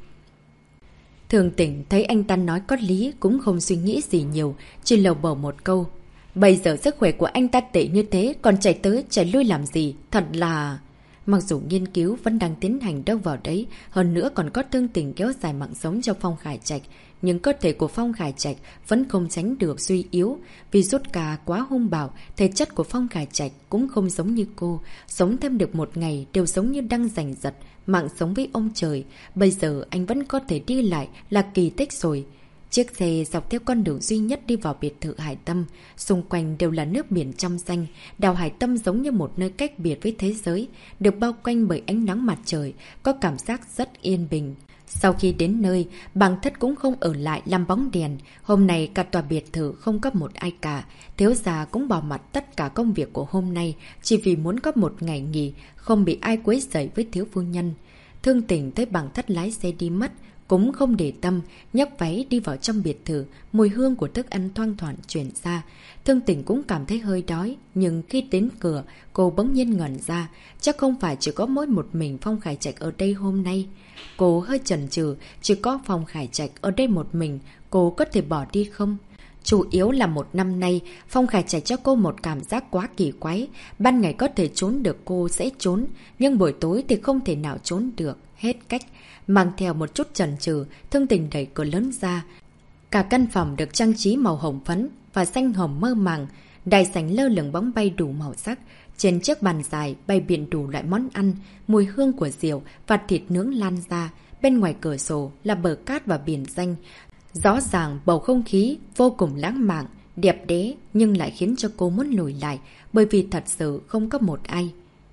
Thường Tỉnh thấy anh ta nói có lý, cũng không suy nghĩ gì nhiều, chỉ lầu bầu một câu. Bây giờ sức khỏe của anh ta tệ như thế, còn chạy tới chạy lui làm gì, thật là... Mặc dù nghiên cứu vẫn đang tiến hành đâu vào đấy, hơn nữa còn có Thương Tình kéo dài mạng sống cho Phong Khải Trạch, nhưng cơ thể của Phong Khải Trạch vẫn không tránh được suy yếu. Vì rút cà quá hung bạo, thể chất của Phong Khải Trạch cũng không giống như cô, sống thêm được một ngày đều giống như đang giành giật, mạng sống với ông trời. Bây giờ anh vẫn có thể đi lại là kỳ tích rồi. Chiếc xe dọc theo con đường duy nhất đi vào biệt thự Hải Tâm, xung quanh đều là nước biển trong xanh. Đảo Hải Tâm giống như một nơi cách biệt với thế giới, được bao quanh bởi ánh nắng mặt trời, có cảm giác rất yên bình. Sau khi đến nơi, Bàng Thất cũng không ở lại làm bóng đèn. Hôm nay cả tòa biệt thự không có một ai cả. Thiếu gia cũng bỏ mặt tất cả công việc của hôm nay, chỉ vì muốn có một ngày nghỉ, không bị ai quấy rầy với thiếu phu nhân. Thương Tình thấy Bàng Thất lái xe đi mất, cũng không để tâm, nhấc váy đi vào trong biệt thự, mùi hương của thức ăn thoang thoảng chuyển ra. Thương Tình cũng cảm thấy hơi đói, nhưng khi đến cửa, cô bỗng nhiên ngẩn ra, chắc không phải chỉ có mỗi một mình Phong Khải Trạch ở đây hôm nay. Cô hơi chần chừ, chỉ có Phong Khải Trạch ở đây một mình, cô có thể bỏ đi không? Chủ yếu là một năm nay, Phong Khải Trạch cho cô một cảm giác quá kỳ quái. Ban ngày có thể trốn được cô sẽ trốn, nhưng buổi tối thì không thể nào trốn được, hết cách. Mang theo một chút chần chừ, Thương Tình đẩy cửa lớn ra. Cả căn phòng được trang trí màu hồng phấn và xanh hồng mơ màng, đài sảnh lơ lửng bóng bay đủ màu sắc. Trên chiếc bàn dài bày biện đủ loại món ăn, mùi hương của rượu và thịt nướng lan ra. Bên ngoài cửa sổ là bờ cát và biển xanh. Rõ ràng bầu không khí vô cùng lãng mạn, đẹp đẽ, nhưng lại khiến cho cô muốn lùi lại, bởi vì thật sự không có một ai.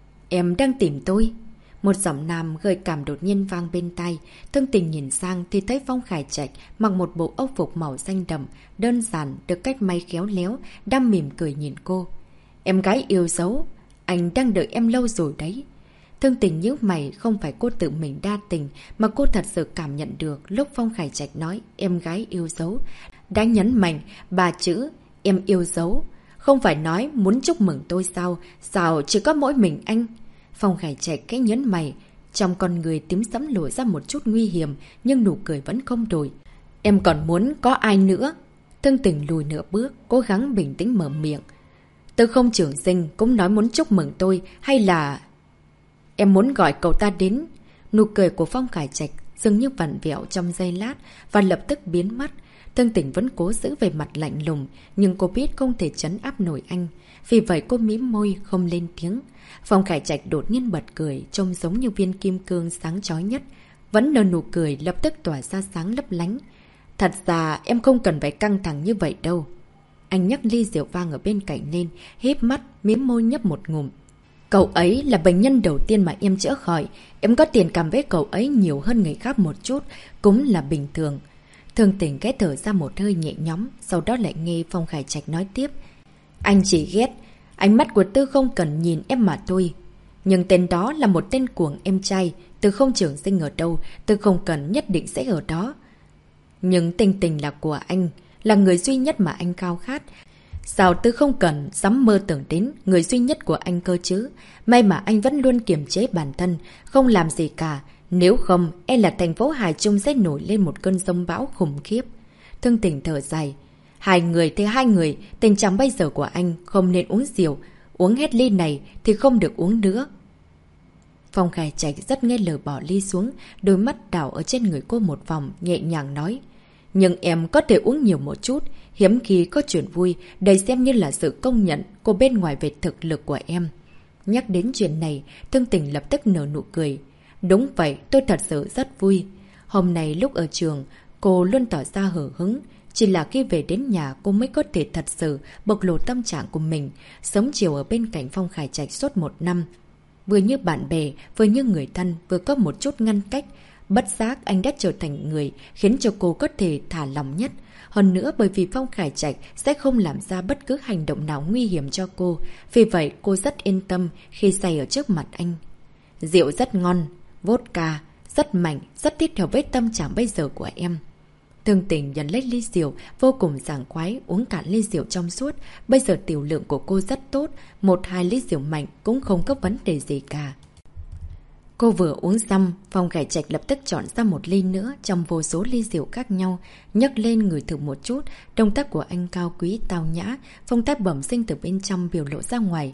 Em đang tìm tôi. Một giọng nam gợi cảm đột nhiên vang bên tai. Thương Tình nhìn sang thì thấy Phong Khải Trạch mặc một bộ âu phục màu xanh đậm, đơn giản, được cách may khéo léo, đang mỉm cười nhìn cô. Em gái yêu dấu, anh đang đợi em lâu rồi đấy. Thương Tình nhíu mày, không phải cô tự mình đa tình, mà cô thật sự cảm nhận được lúc Phong Khải Trạch nói em gái yêu dấu, đã nhấn mạnh 3 chữ em yêu dấu. Không phải nói muốn chúc mừng tôi sao? Sao chỉ có mỗi mình anh? Phong Khải Trạch cái nhấn mày, trong con người tím sẫm lộ ra một chút nguy hiểm, nhưng nụ cười vẫn không đổi. Em còn muốn có ai nữa? Thương Tình lùi nửa bước, cố gắng bình tĩnh mở miệng. Tư Không Trường Sinh cũng nói muốn chúc mừng tôi, hay là... Em muốn gọi cậu ta đến. Nụ cười của Phong Khải Trạch dường như vặn vẹo trong giây lát và lập tức biến mất. Thương Tình vẫn cố giữ về mặt lạnh lùng, nhưng cô biết không thể trấn áp nổi anh. vì vậy cô mím môi không lên tiếng. Phong Khải Trạch đột nhiên bật cười, trông giống như viên kim cương sáng chói nhất. Vẫn nở nụ cười lập tức tỏa ra sáng lấp lánh. Thật ra em không cần phải căng thẳng như vậy đâu. Anh nhấc ly rượu vang ở bên cạnh lên, híp mắt, mím môi nhấp một ngụm. Cậu ấy là bệnh nhân đầu tiên mà em chữa khỏi. Em có tiền cảm với cậu ấy nhiều hơn người khác một chút, cũng là bình thường. Thương Tình ghé thở ra một hơi nhẹ nhõm, sau đó lại nghe Phong Khải Trạch nói tiếp. Anh chỉ ghét, ánh mắt của Tư không cần nhìn em mà thôi. Nhưng tên đó là một tên cuồng em trai, Tư không trưởng sinh ở đâu, Tư không cần nhất định sẽ ở đó. Nhưng Tình Tình là của anh, là người duy nhất mà anh khao khát. Sao Tư không cần dám mơ tưởng đến người duy nhất của anh cơ chứ? May mà anh vẫn luôn kiềm chế bản thân, không làm gì cả. Nếu không, e là thành phố Hải Trung sẽ nổi lên một cơn giông bão khủng khiếp. Thương Tình thở dài. Hai người, tình trạng bây giờ của anh không nên uống rượu. Uống hết ly này thì không được uống nữa. Phong Khải Trạch rất nghe lời bỏ ly xuống, đôi mắt đảo ở trên người cô một vòng, nhẹ nhàng nói. Nhưng em có thể uống nhiều một chút, hiếm khi có chuyện vui, đây xem như là sự công nhận của bên ngoài về thực lực của em. Nhắc đến chuyện này, Thương Tình lập tức nở nụ cười. Đúng vậy, tôi thật sự rất vui. Hôm nay lúc ở trường, cô luôn tỏ ra hở hứng. Chỉ là khi về đến nhà cô mới có thể thật sự bộc lộ tâm trạng của mình, sống chiều ở bên cạnh Phong Khải Trạch suốt 1 năm. Vừa như bạn bè, vừa như người thân, vừa có một chút ngăn cách. Bất giác anh đã trở thành người khiến cho cô có thể thả lòng nhất. Hơn nữa bởi vì Phong Khải Trạch sẽ không làm ra bất cứ hành động nào nguy hiểm cho cô. Vì vậy cô rất yên tâm khi say ở trước mặt anh. Rượu rất ngon, vodka, rất mạnh, rất thích hợp với tâm trạng bây giờ của em. Thương Tình nhận lấy ly rượu, vô cùng sảng khoái, uống cạn ly rượu trong suốt. Bây giờ tiểu lượng của cô rất tốt, 1-2 ly rượu mạnh cũng không có vấn đề gì cả. Cô vừa uống xong, Phong Khải Trạch lập tức chọn ra một ly nữa trong vô số ly rượu khác nhau, nhấc lên ngửi thử một chút. Động tác của anh cao quý, tao nhã, phong cách bẩm sinh từ bên trong biểu lộ ra ngoài.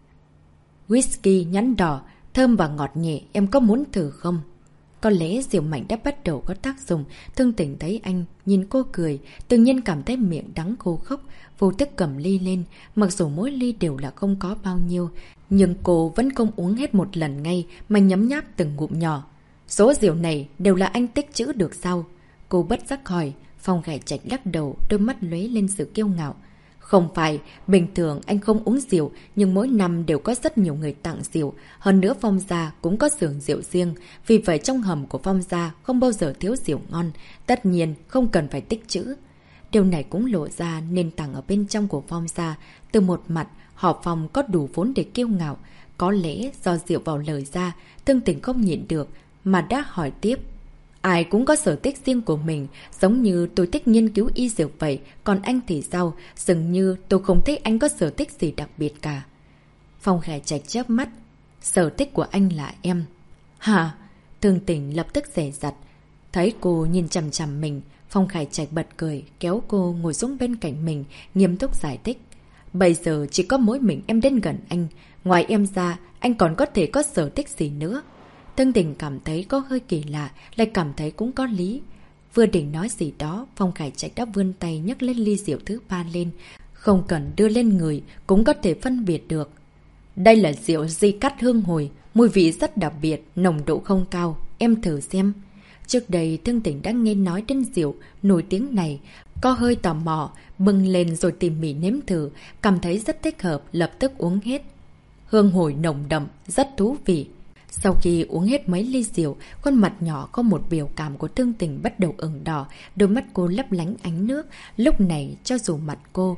Whisky nhãn đỏ, thơm và ngọt nhẹ, em có muốn thử không? Có lẽ rượu mạnh đã bắt đầu có tác dụng. Thương Tình thấy anh, nhìn cô cười, tự nhiên cảm thấy miệng đắng khô khốc, vô thức cầm ly lên. Mặc dù mỗi ly đều là không có bao nhiêu, nhưng cô vẫn không uống hết một lần ngay mà nhấm nháp từng ngụm nhỏ. Số rượu này đều là anh tích trữ được sao? Cô bất giác hỏi. Phong Khải Trạch lắc đầu, đôi mắt lóe lên sự kiêu ngạo. Không phải, bình thường anh không uống rượu, nhưng mỗi năm đều có rất nhiều người tặng rượu. Hơn nữa Phong gia cũng có xưởng rượu riêng, vì vậy trong hầm của Phong gia không bao giờ thiếu rượu ngon, tất nhiên không cần phải tích trữ. Điều này cũng lộ ra nền tảng ở bên trong của Phong gia. Từ một mặt, họ Phong có đủ vốn để kiêu ngạo. Có lẽ do rượu vào lời ra, Thương Tình không nhịn được, mà đã hỏi tiếp. Ai cũng có sở thích riêng của mình, giống như tôi thích nghiên cứu y dược vậy, còn anh thì sao? Dường như tôi không thấy anh có sở thích gì đặc biệt cả. Phong Khải Trạch chớp mắt. Sở thích của anh là em. Hả? Thương Tình lập tức dè dặt. Thấy cô nhìn chằm chằm mình, Phong Khải Trạch bật cười, kéo cô ngồi xuống bên cạnh mình, nghiêm túc giải thích. Bây giờ chỉ có mỗi mình em đến gần anh. Ngoài em ra, anh còn có thể có sở thích gì nữa? Thương Tình cảm thấy có hơi kỳ lạ, lại cảm thấy cũng có lý. Vừa định nói gì đó, Phong Khải Trạch đã vươn tay nhấc lên ly rượu thứ 3 lên. Không cần đưa lên người, cũng có thể phân biệt được. Đây là rượu di cắt hương hồi, mùi vị rất đặc biệt, nồng độ không cao. Em thử xem. Trước đây Thương Tình đã nghe nói đến rượu nổi tiếng này, có hơi tò mò, bưng lên rồi tỉ mỉ nếm thử, cảm thấy rất thích hợp, lập tức uống hết. Hương hồi nồng đậm, rất thú vị. Sau khi uống hết mấy ly rượu, khuôn mặt nhỏ có một biểu cảm của Thương Tình bắt đầu ửng đỏ, đôi mắt cô lấp lánh ánh nước. Lúc này, cho dù mặt cô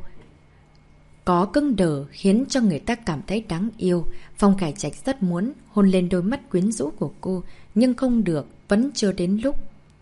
có cứng đờ khiến cho người ta cảm thấy đáng yêu, Phong Khải Trạch rất muốn hôn lên đôi mắt quyến rũ của cô, nhưng không được, vẫn chưa đến lúc.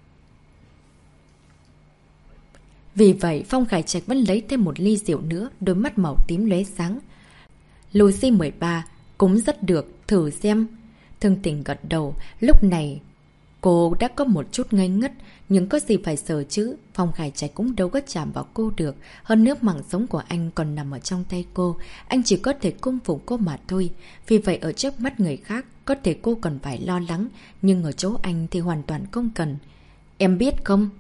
Vì vậy, Phong Khải Trạch vẫn lấy thêm một ly rượu nữa, đôi mắt màu tím lóe sáng. Lucy 13, cũng rất được, thử xem. Thương Tình gật đầu, lúc này cô đã có một chút ngây ngất, nhưng có gì phải sợ chứ, Phong Khải Trạch cũng đâu có chạm vào cô được, hơn nữa mạng sống của anh còn nằm ở trong tay cô, anh chỉ có thể cung phụng cô mà thôi, vì vậy ở trước mắt người khác, có thể cô cần phải lo lắng, nhưng ở chỗ anh thì hoàn toàn không cần. Em biết không?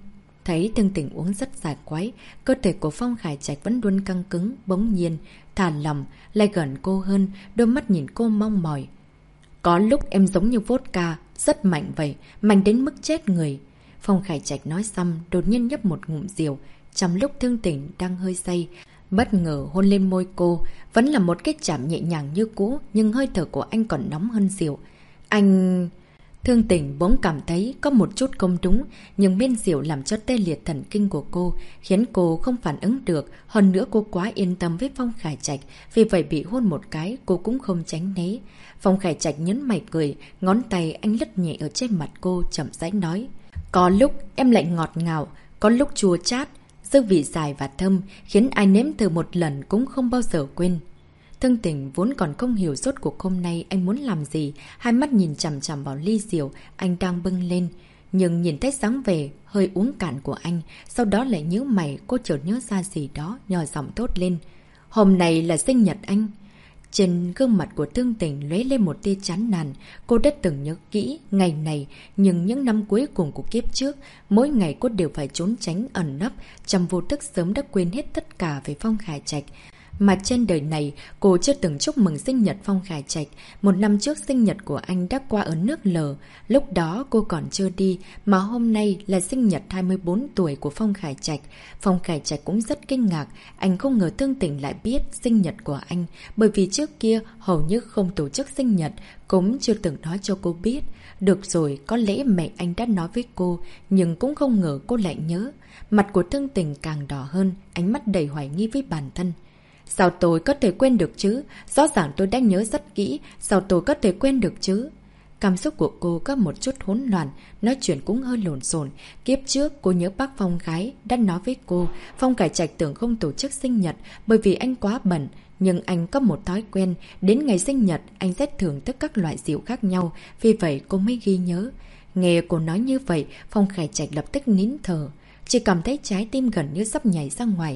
Thấy Thương Tình uống rất giải quái, cơ thể của Phong Khải Trạch vẫn luôn căng cứng, bỗng nhiên thả lòng, lại gần cô hơn, đôi mắt nhìn cô mong mỏi. Có lúc em giống như vodka, rất mạnh vậy, mạnh đến mức chết người. Phong Khải Trạch nói xong, đột nhiên nhấp một ngụm rượu, trong lúc Thương Tình đang hơi say, bất ngờ hôn lên môi cô, vẫn là một cái chạm nhẹ nhàng như cũ, nhưng hơi thở của anh còn nóng hơn rượu. Anh... Thương Tình bỗng cảm thấy có một chút không đúng, nhưng men rượu làm cho tê liệt thần kinh của cô, khiến cô không phản ứng được. Hơn nữa cô quá yên tâm với Phong Khải Trạch, vì vậy bị hôn một cái cô cũng không tránh né. Phong Khải Trạch nhấn mày cười, ngón tay anh lướt nhẹ ở trên mặt cô, chậm rãi nói. Có lúc em lại ngọt ngào, có lúc chua chát, dư vị dài và thơm, khiến ai nếm thử một lần cũng không bao giờ quên. Thương Tình vốn còn không hiểu rốt cuộc hôm nay anh muốn làm gì, hai mắt nhìn chằm chằm vào ly rượu anh đang bưng lên. Nhưng nhìn thấy sáng về, hơi uống cạn của anh, sau đó lại nhíu mày, cô chợt nhớ ra gì đó, nhỏ giọng thốt lên. Hôm nay là sinh nhật anh. Trên gương mặt của Thương Tình lóe lên một tia chán nản, cô đã từng nhớ kỹ ngày này, nhưng những năm cuối cùng của kiếp trước, mỗi ngày cô đều phải trốn tránh ẩn nấp, trong vô thức sớm đã quên hết tất cả về Phong Khải Trạch. Mà trên đời này, cô chưa từng chúc mừng sinh nhật Phong Khải Trạch. Một năm trước sinh nhật của anh đã qua ở nước L. Lúc đó cô còn chưa đi, mà hôm nay là sinh nhật 24 tuổi của Phong Khải Trạch. Phong Khải Trạch cũng rất kinh ngạc, anh không ngờ Thương Tình lại biết sinh nhật của anh, bởi vì trước kia hầu như không tổ chức sinh nhật, cũng chưa từng nói cho cô biết. Được rồi, có lẽ mẹ anh đã nói với cô, nhưng cũng không ngờ cô lại nhớ. Mặt của Thương Tình càng đỏ hơn, ánh mắt đầy hoài nghi với bản thân. Sao tôi có thể quên được chứ? Rõ ràng tôi đã nhớ rất kỹ, sao tôi có thể quên được chứ? Cảm xúc của cô có một chút hỗn loạn, nói chuyện cũng hơi lộn xộn. Kiếp trước cô nhớ bác Phong gái đã nói với cô, Phong Khải Trạch tưởng không tổ chức sinh nhật bởi vì anh quá bận. Nhưng anh có một thói quen, đến ngày sinh nhật anh sẽ thưởng thức các loại rượu khác nhau, vì vậy cô mới ghi nhớ. Nghe cô nói như vậy, Phong Khải Trạch lập tức nín thở, chỉ cảm thấy trái tim gần như sắp nhảy ra ngoài.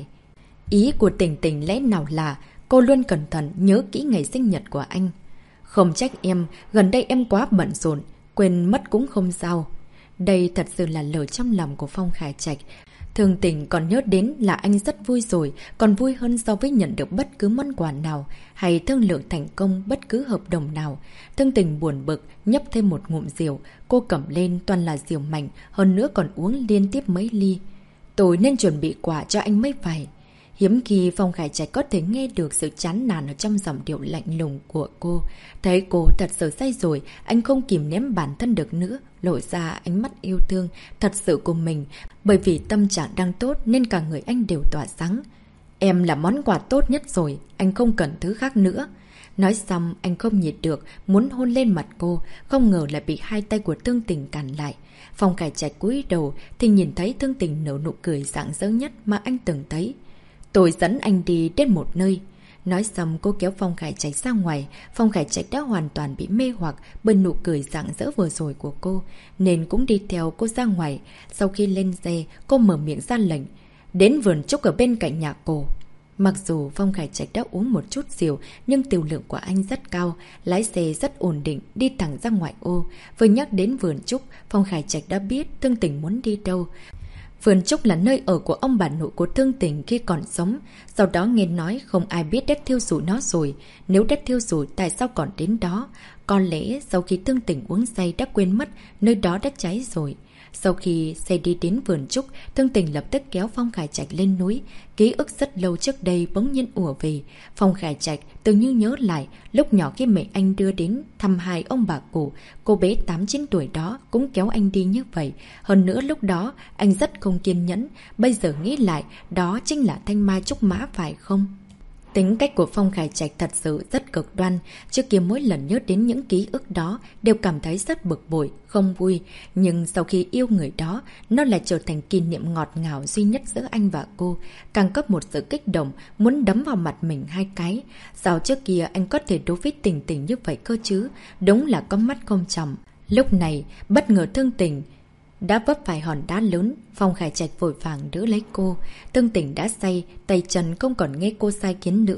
Ý của Tình Tình lẽ nào là cô luôn cẩn thận nhớ kỹ ngày sinh nhật của anh. Không trách em, gần đây em quá bận rộn, quên mất cũng không sao. Đây thật sự là lời trong lòng của Phong Khải Trạch. Thương Tình còn nhớ đến là anh rất vui rồi, còn vui hơn so với nhận được bất cứ món quà nào hay thương lượng thành công bất cứ hợp đồng nào. Thương Tình buồn bực, nhấp thêm một ngụm rượu, cô cầm lên toàn là rượu mạnh, hơn nữa còn uống liên tiếp mấy ly. Tôi nên chuẩn bị quà cho anh mới phải. Hiếm khi Phong Khải Trạch có thể nghe được sự chán nản ở trong giọng điệu lạnh lùng của cô. Thấy cô thật sự say rồi, anh không kìm nén bản thân được nữa, lộ ra ánh mắt yêu thương thật sự của mình. Bởi vì tâm trạng đang tốt nên cả người anh đều tỏa sáng. Em là món quà tốt nhất rồi, anh không cần thứ khác nữa. Nói xong, anh không nhịn được, muốn hôn lên mặt cô, không ngờ lại bị hai tay của Thương Tình cản lại. Phong Khải Trạch cúi đầu thì nhìn thấy Thương Tình nở nụ cười rạng rỡ nhất mà anh từng thấy. Tôi dẫn anh đi đến một nơi. Nói xong cô kéo Phong Khải Trạch ra ngoài. Phong Khải Trạch đã hoàn toàn bị mê hoặc bởi nụ cười rạng rỡ vừa rồi của cô, nên cũng đi theo cô ra ngoài. Sau khi lên xe, cô mở miệng ra lệnh. Đến vườn trúc ở bên cạnh nhà cô. Mặc dù Phong Khải Trạch đã uống một chút rượu, nhưng tiểu lượng của anh rất cao, lái xe rất ổn định, đi thẳng ra ngoại ô. Vừa nhắc đến vườn trúc, Phong Khải Trạch đã biết Thương Tình muốn đi đâu. Vườn trúc là nơi ở của ông bà nội của Thương Tình khi còn sống. Sau đó nghe nói không ai biết đất thiêu rụi nó rồi. Nếu đất thiêu rụi tại sao còn đến đó? Có lẽ sau khi Thương Tình uống say đã quên mất nơi đó đã cháy rồi. Sau khi xe đi đến vườn trúc, Thương Tình lập tức kéo Phong Khải Trạch lên núi. Ký ức rất lâu trước đây bỗng nhiên ùa về. Phong Khải Trạch tự như nhớ lại lúc nhỏ khi mẹ anh đưa đến thăm hai ông bà cụ. Cô bé 8-9 tuổi đó cũng kéo anh đi như vậy. Hơn nữa lúc đó anh rất không kiên nhẫn. Bây giờ nghĩ lại đó chính là Thanh Mai Trúc Mã phải không? Tính cách của Phong Khải Trạch thật sự rất cực đoan. Trước kia mỗi lần nhớ đến những ký ức đó đều cảm thấy rất bực bội, không vui. Nhưng sau khi yêu người đó, nó lại trở thành kỷ niệm ngọt ngào duy nhất giữa anh và cô. Càng có một sự kích động, muốn đấm vào mặt mình hai cái. Sao trước kia anh có thể đối với Tình Tình như vậy cơ chứ? Đúng là có mắt không tròng. Lúc này, bất ngờ Thương Tình đã vấp phải hòn đá lớn. Phong Khải Trạch vội vàng đỡ lấy cô. Thương Tình đã say, tay chân không còn nghe cô sai khiến nữa.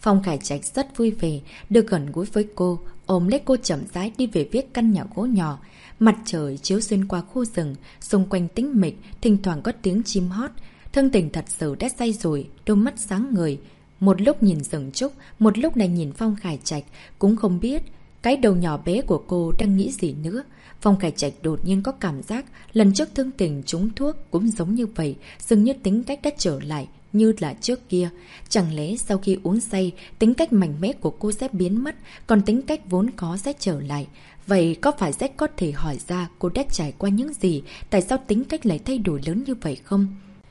Phong Khải Trạch rất vui vẻ, được gần gũi với cô, ôm lấy cô chậm rãi đi về phía căn nhà gỗ nhỏ. Mặt trời chiếu xuyên qua khu rừng, xung quanh tĩnh mịch, thỉnh thoảng có tiếng chim hót. Thương Tình thật sự đã say rồi, đôi mắt sáng ngời. Một lúc nhìn rừng trúc, một lúc lại nhìn Phong Khải Trạch, cũng không biết cái đầu nhỏ bé của cô đang nghĩ gì nữa. Phong Khải Trạch đột nhiên có cảm giác lần trước Thương Tình trúng thuốc cũng giống như vậy, dường như tính cách đã trở lại như là trước kia. Chẳng lẽ sau khi uống say, tính cách mạnh mẽ của cô sẽ biến mất, còn tính cách vốn có sẽ trở lại? Vậy có phải sẽ có thể hỏi ra cô đã trải qua những gì, tại sao tính cách lại thay đổi lớn như vậy không?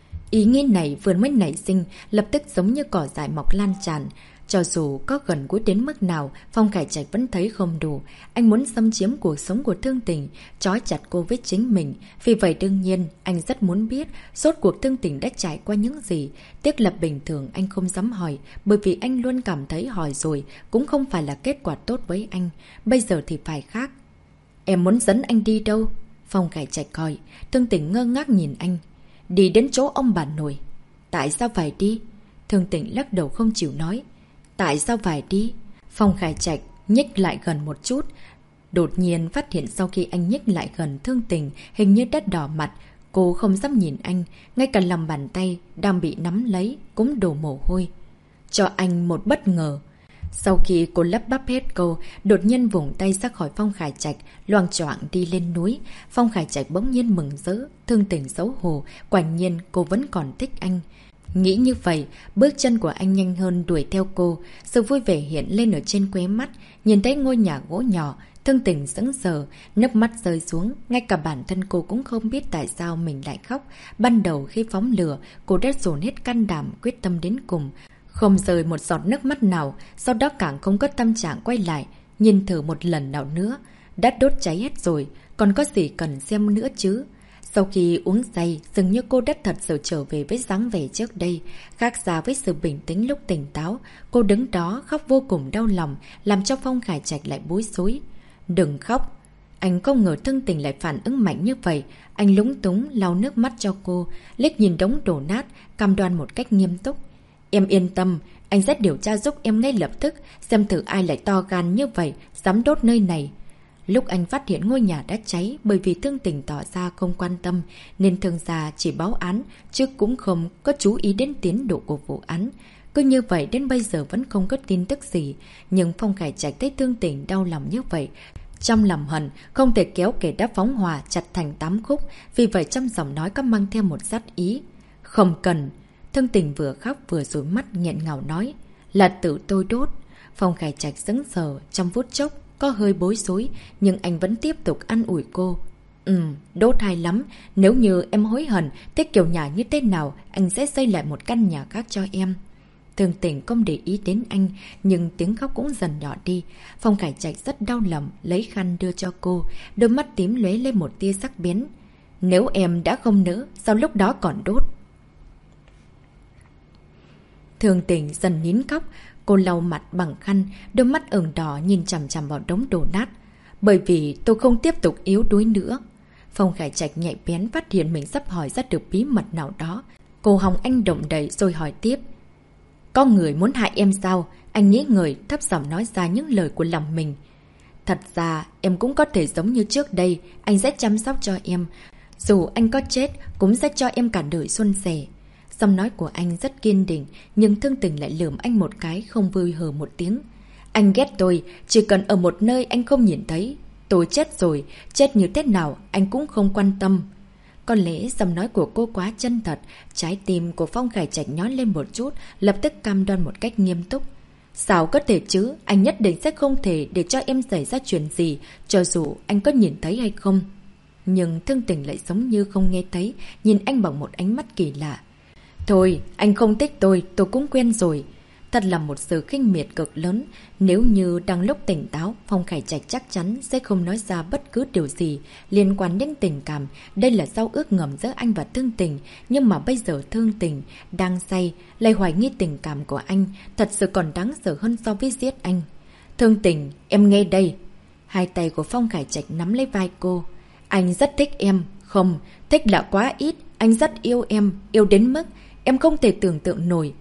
Ý nghĩ này vừa mới nảy sinh, lập tức giống như cỏ dại mọc lan tràn. Cho dù có gần gũi đến mức nào, Phong Khải Trạch vẫn thấy không đủ. Anh muốn xâm chiếm cuộc sống của Thương Tình, trói chặt cô với chính mình. Vì vậy đương nhiên, anh rất muốn biết rốt cuộc Thương Tình đã trải qua những gì. Tiếc là bình thường anh không dám hỏi, bởi vì anh luôn cảm thấy hỏi rồi cũng không phải là kết quả tốt với anh. Bây giờ thì phải khác. Em muốn dẫn anh đi đâu? Phong Khải Trạch hỏi. Thương Tình ngơ ngác nhìn anh. Đi đến chỗ ông bà nội. Tại sao phải đi? Thương Tình lắc đầu không chịu nói. Tại sao phải đi? Phong Khải Trạch nhích lại gần một chút. Đột nhiên phát hiện sau khi anh nhích lại gần Thương Tình, hình như đã đỏ mặt. Cô không dám nhìn anh, ngay cả lòng bàn tay đang bị nắm lấy cũng đổ mồ hôi. Cho anh một bất ngờ. Sau khi cô lắp bắp hết câu, đột nhiên vùng tay ra khỏi Phong Khải Trạch, loạng choạng đi lên núi. Phong Khải Trạch bỗng nhiên mừng rỡ, Thương Tình xấu hổ, quả nhiên cô vẫn còn thích anh. Nghĩ như vậy, bước chân của anh nhanh hơn đuổi theo cô, sự vui vẻ hiện lên ở trên khóe mắt, nhìn thấy ngôi nhà gỗ nhỏ, Thương Tình sững sờ, nước mắt rơi xuống, ngay cả bản thân cô cũng không biết tại sao mình lại khóc. Ban đầu khi phóng lửa, cô đã dồn hết can đảm, quyết tâm đến cùng, không rơi một giọt nước mắt nào, sau đó càng không có tâm trạng quay lại, nhìn thử một lần nào nữa. Đã đốt cháy hết rồi, còn có gì cần xem nữa chứ? Sau khi uống say, dường như cô đã thật sự trở về với dáng vẻ trước đây, khác xa với sự bình tĩnh lúc tỉnh táo. Cô đứng đó khóc vô cùng đau lòng, làm cho Phong Khải Trạch lại bối rối. Đừng khóc. Anh không ngờ Thương Tình lại phản ứng mạnh như vậy. Anh lúng túng lau nước mắt cho cô, liếc nhìn đống đổ nát, cam đoan một cách nghiêm túc. Em yên tâm, anh sẽ điều tra giúp em ngay lập tức, xem thử ai lại to gan như vậy, dám đốt nơi này. Lúc anh phát hiện ngôi nhà đã cháy, bởi vì Thương Tình tỏ ra không quan tâm, nên thương gia chỉ báo án, chứ cũng không có chú ý đến tiến độ của vụ án. Cứ như vậy đến bây giờ vẫn không có tin tức gì, nhưng Phong Khải Trạch thấy Thương Tình đau lòng như vậy. Trong lòng hận, không thể kéo kẻ đã phóng hỏa chặt thành 8 khúc, vì vậy trong giọng nói có mang theo một sát ý. Không cần. Thương Tình vừa khóc vừa rủi mắt nghẹn ngào nói. Là tự tôi đốt. Phong Khải Trạch sững sờ, trong phút chốc có hơi bối rối, nhưng anh vẫn tiếp tục an ủi cô. Đốt hay lắm. Nếu như em hối hận, thích kiểu nhà như thế nào, anh sẽ xây lại một căn nhà khác cho em. Thương Tình không để ý đến anh, nhưng tiếng khóc cũng dần nhỏ đi. Phong Khải Trạch rất đau lòng, lấy khăn đưa cho cô, đôi mắt tím lóe lên một tia sắc bén. Nếu em đã không nỡ, sao lúc đó còn đốt? Thương Tình dần nín khóc, cô lau mặt bằng khăn, đôi mắt ửng đỏ nhìn chằm chằm vào đống đổ nát. Bởi vì tôi không tiếp tục yếu đuối nữa. Phong Khải Trạch nhạy bén phát hiện mình sắp hỏi ra được bí mật nào đó. Cô hòng anh động đậy rồi hỏi tiếp. Có người muốn hại em sao? Anh nghĩ người thấp giọng nói ra những lời của lòng mình. Thật ra em cũng có thể giống như trước đây, anh sẽ chăm sóc cho em. Dù anh có chết cũng sẽ cho em cả đời suôn sẻ. Giọng nói của anh rất kiên định, nhưng Thương Tình lại lườm anh một cái, không vui hừ một tiếng. Anh ghét tôi, chỉ cần ở một nơi anh không nhìn thấy. Tôi chết rồi, chết như thế nào anh cũng không quan tâm. Có lẽ giọng nói của cô quá chân thật, trái tim của Phong Khải Trạch nhói lên một chút, lập tức cam đoan một cách nghiêm túc. Sao có thể chứ, anh nhất định sẽ không thể để cho em xảy ra chuyện gì, cho dù anh có nhìn thấy hay không. Nhưng Thương Tình lại giống như không nghe thấy, nhìn anh bằng một ánh mắt kỳ lạ. Thôi, anh không thích tôi cũng quen rồi. Thật là một sự khinh miệt cực lớn. Nếu như đang lúc tỉnh táo, Phong Khải Trạch chắc chắn sẽ không nói ra bất cứ điều gì liên quan đến tình cảm. Đây là giao ước ngầm giữa anh và Thương Tình. Nhưng mà bây giờ Thương Tình đang say, lại hoài nghi tình cảm của anh. Thật sự còn đáng sợ hơn so với giết anh. Thương Tình, em nghe đây. Hai tay của Phong Khải Trạch nắm lấy vai cô. Anh rất thích em. Không, thích là quá ít. Anh rất yêu em, yêu đến mức em không thể tưởng tượng nổi.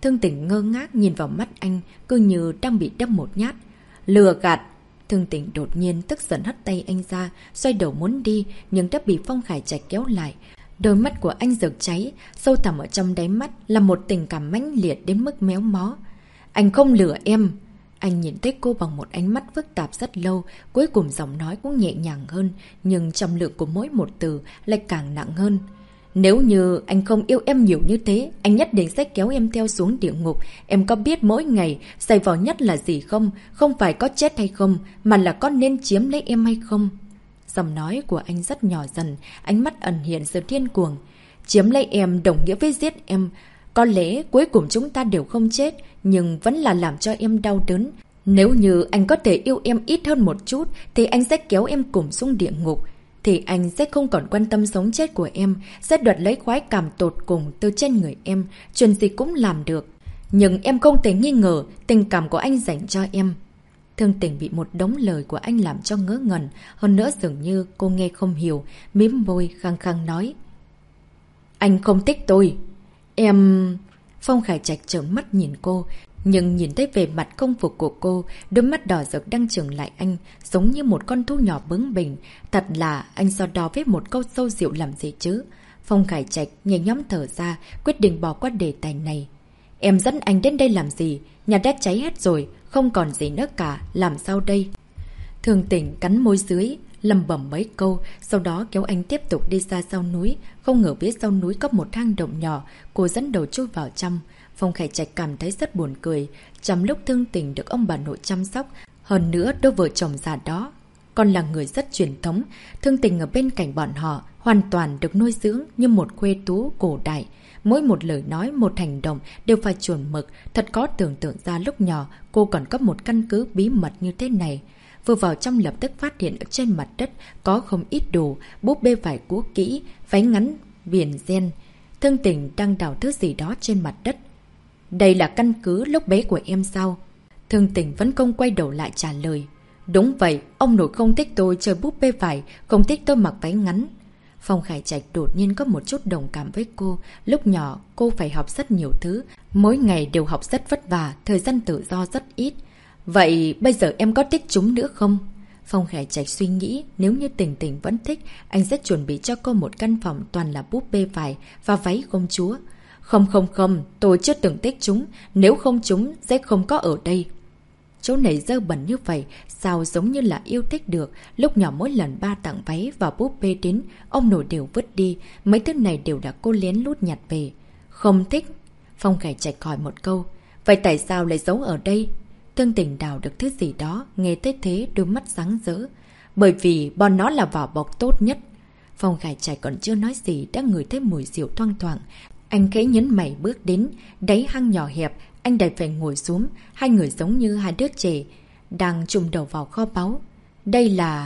Thương Tình ngơ ngác nhìn vào mắt anh, cứ như đang bị đâm một nhát. Lừa gạt! Thương Tình đột nhiên tức giận hất tay anh ra, xoay đầu muốn đi, nhưng đã bị Phong Khải Trạch kéo lại. Đôi mắt của anh rực cháy, sâu thẳm ở trong đáy mắt là một tình cảm mãnh liệt đến mức méo mó. Anh không lừa em! Anh nhìn thấy cô bằng một ánh mắt phức tạp rất lâu, cuối cùng giọng nói cũng nhẹ nhàng hơn, nhưng trọng lượng của mỗi một từ lại càng nặng hơn. Nếu như anh không yêu em nhiều như thế, anh nhất định sẽ kéo em theo xuống địa ngục. Em có biết mỗi ngày dày vò nhất là gì không? Không phải có chết hay không, mà là có nên chiếm lấy em hay không? Giọng nói của anh rất nhỏ dần, ánh mắt ẩn hiện sự điên cuồng. Chiếm lấy em đồng nghĩa với giết em. Có lẽ cuối cùng chúng ta đều không chết, nhưng vẫn là làm cho em đau đớn. Nếu như anh có thể yêu em ít hơn một chút, thì anh sẽ kéo em cùng xuống địa ngục. Thì anh sẽ không còn quan tâm sống chết của em, sẽ đoạt lấy khoái cảm tột cùng từ trên người em, chuyện gì cũng làm được. Nhưng em không thể nghi ngờ tình cảm của anh dành cho em. Thương Tình bị một đống lời của anh làm cho ngớ ngẩn, hơn nữa dường như cô nghe không hiểu, mím môi khăng khăng nói. Anh không thích tôi. Em... Phong Khải Trạch trợn mắt nhìn cô, nhưng nhìn thấy vẻ mặt không phục của cô, đôi mắt đỏ rực đang trừng lại anh, giống như một con thú nhỏ bướng bỉnh. Thật là anh so đo với một câu sâu dịu làm gì chứ. Phong Khải Trạch nhẹ nhõm thở ra, quyết định bỏ qua đề tài này. Em dẫn anh đến đây làm gì? Nhà đã cháy hết rồi, không còn gì nữa cả, làm sao đây? Thương Tình cắn môi dưới, lầm bẩm mấy câu, sau đó kéo anh tiếp tục đi ra sau núi. Không ngờ phía sau núi có một hang động nhỏ, cô dẫn đầu chui vào trong. Phong Khải Trạch cảm thấy rất buồn cười. Trong lúc Thương Tình được ông bà nội chăm sóc, hơn nữa đôi vợ chồng già đó còn là người rất truyền thống, Thương Tình ở bên cạnh bọn họ hoàn toàn được nuôi dưỡng như một khuê tú cổ đại. Mỗi một lời nói, một hành động đều phải chuẩn mực. Thật có tưởng tượng ra lúc nhỏ cô còn có một căn cứ bí mật như thế này. Vừa vào trong lập tức phát hiện ở trên mặt đất có không ít đồ, búp bê vải cũ kỹ, váy ngắn viền ren. Thương Tình đang đào thứ gì đó trên mặt đất. Đây là căn cứ lúc bé của em sao? Thương Tình vẫn không quay đầu lại trả lời. Đúng vậy, ông nội không thích tôi chơi búp bê vải, không thích tôi mặc váy ngắn. Phong Khải Trạch đột nhiên có một chút đồng cảm với cô. Lúc nhỏ cô phải học rất nhiều thứ, mỗi ngày đều học rất vất vả, thời gian tự do rất ít. Vậy bây giờ em có thích chúng nữa không? Phong Khải Trạch suy nghĩ, nếu như Tình Tình vẫn thích, anh sẽ chuẩn bị cho cô một căn phòng toàn là búp bê vải và váy công chúa. Không, tôi chưa từng thích chúng, nếu không chúng sẽ không có ở đây. Chỗ này dơ bẩn như vậy, sao giống như là yêu thích được. Lúc nhỏ mỗi lần ba tặng váy và búp bê đến, ông nội đều vứt đi. Mấy thứ này đều là cô lén lút nhặt về. Không thích. Phong Khải Trạch hỏi một câu. Vậy tại sao lại giấu ở đây? Thương Tình đào được thứ gì đó, nghe tới thế đôi mắt sáng rỡ. Bởi vì bọn nó là vỏ bọc tốt nhất. Phong Khải Trạch còn chưa nói gì đã ngửi thấy mùi rượu thoang thoảng. Anh khẽ nhấn mày bước đến, đáy hang nhỏ hẹp, anh đành phải ngồi xuống, hai người giống như hai đứa trẻ, đang trùm đầu vào kho báu. Đây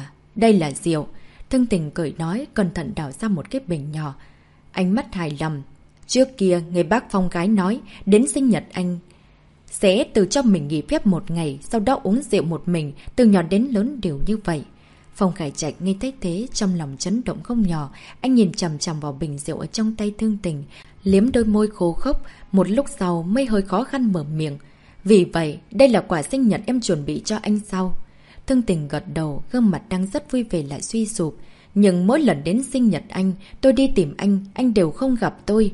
là rượu. Thương Tình cười nói, cẩn thận đào ra một cái bình nhỏ. Ánh mắt hài lòng. Trước kia, người bác Phong gái nói, đến sinh nhật anh sẽ từ cho mình nghỉ phép một ngày, sau đó uống rượu một mình, từ nhỏ đến lớn đều như vậy. Phong Khải Trạch nghe thấy thế, trong lòng chấn động không nhỏ. Anh nhìn chằm chằm vào bình rượu ở trong tay Thương Tình, liếm đôi môi khô khốc, một lúc sau mới hơi khó khăn mở miệng. Vì vậy, đây là quà sinh nhật em chuẩn bị cho anh sao? Thương Tình gật đầu, gương mặt đang rất vui vẻ lại suy sụp. Nhưng mỗi lần đến sinh nhật anh, tôi đi tìm anh đều không gặp tôi.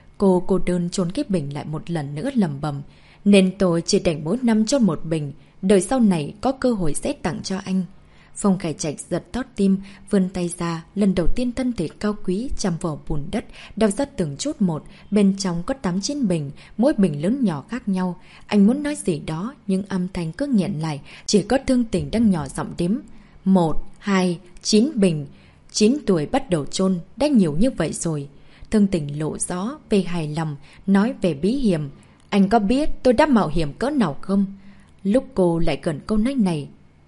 Cô đơn chôn cái bình lại một lần nữa lầm bầm. Nên tôi chỉ đành mỗi năm chôn một bình, đời sau này có cơ hội sẽ tặng cho anh. Phong Khải Trạch giật thót tim, vươn tay ra, lần đầu tiên thân thể cao quý chạm vào bùn đất, đào ra từng chút một, bên trong có 8-9 bình, mỗi bình lớn nhỏ khác nhau. Anh muốn nói gì đó, nhưng âm thanh cứ nghẹn lại, chỉ có Thương Tình đang nhỏ giọng đếm. 1, 2, 9 bình, 9 tuổi bắt đầu chôn, đã nhiều như vậy rồi. Thương Tình lộ rõ về hài lòng, nói về bí hiểm. Anh có biết tôi đã mạo hiểm cỡ nào không? Lúc cô lại gần câu nói này,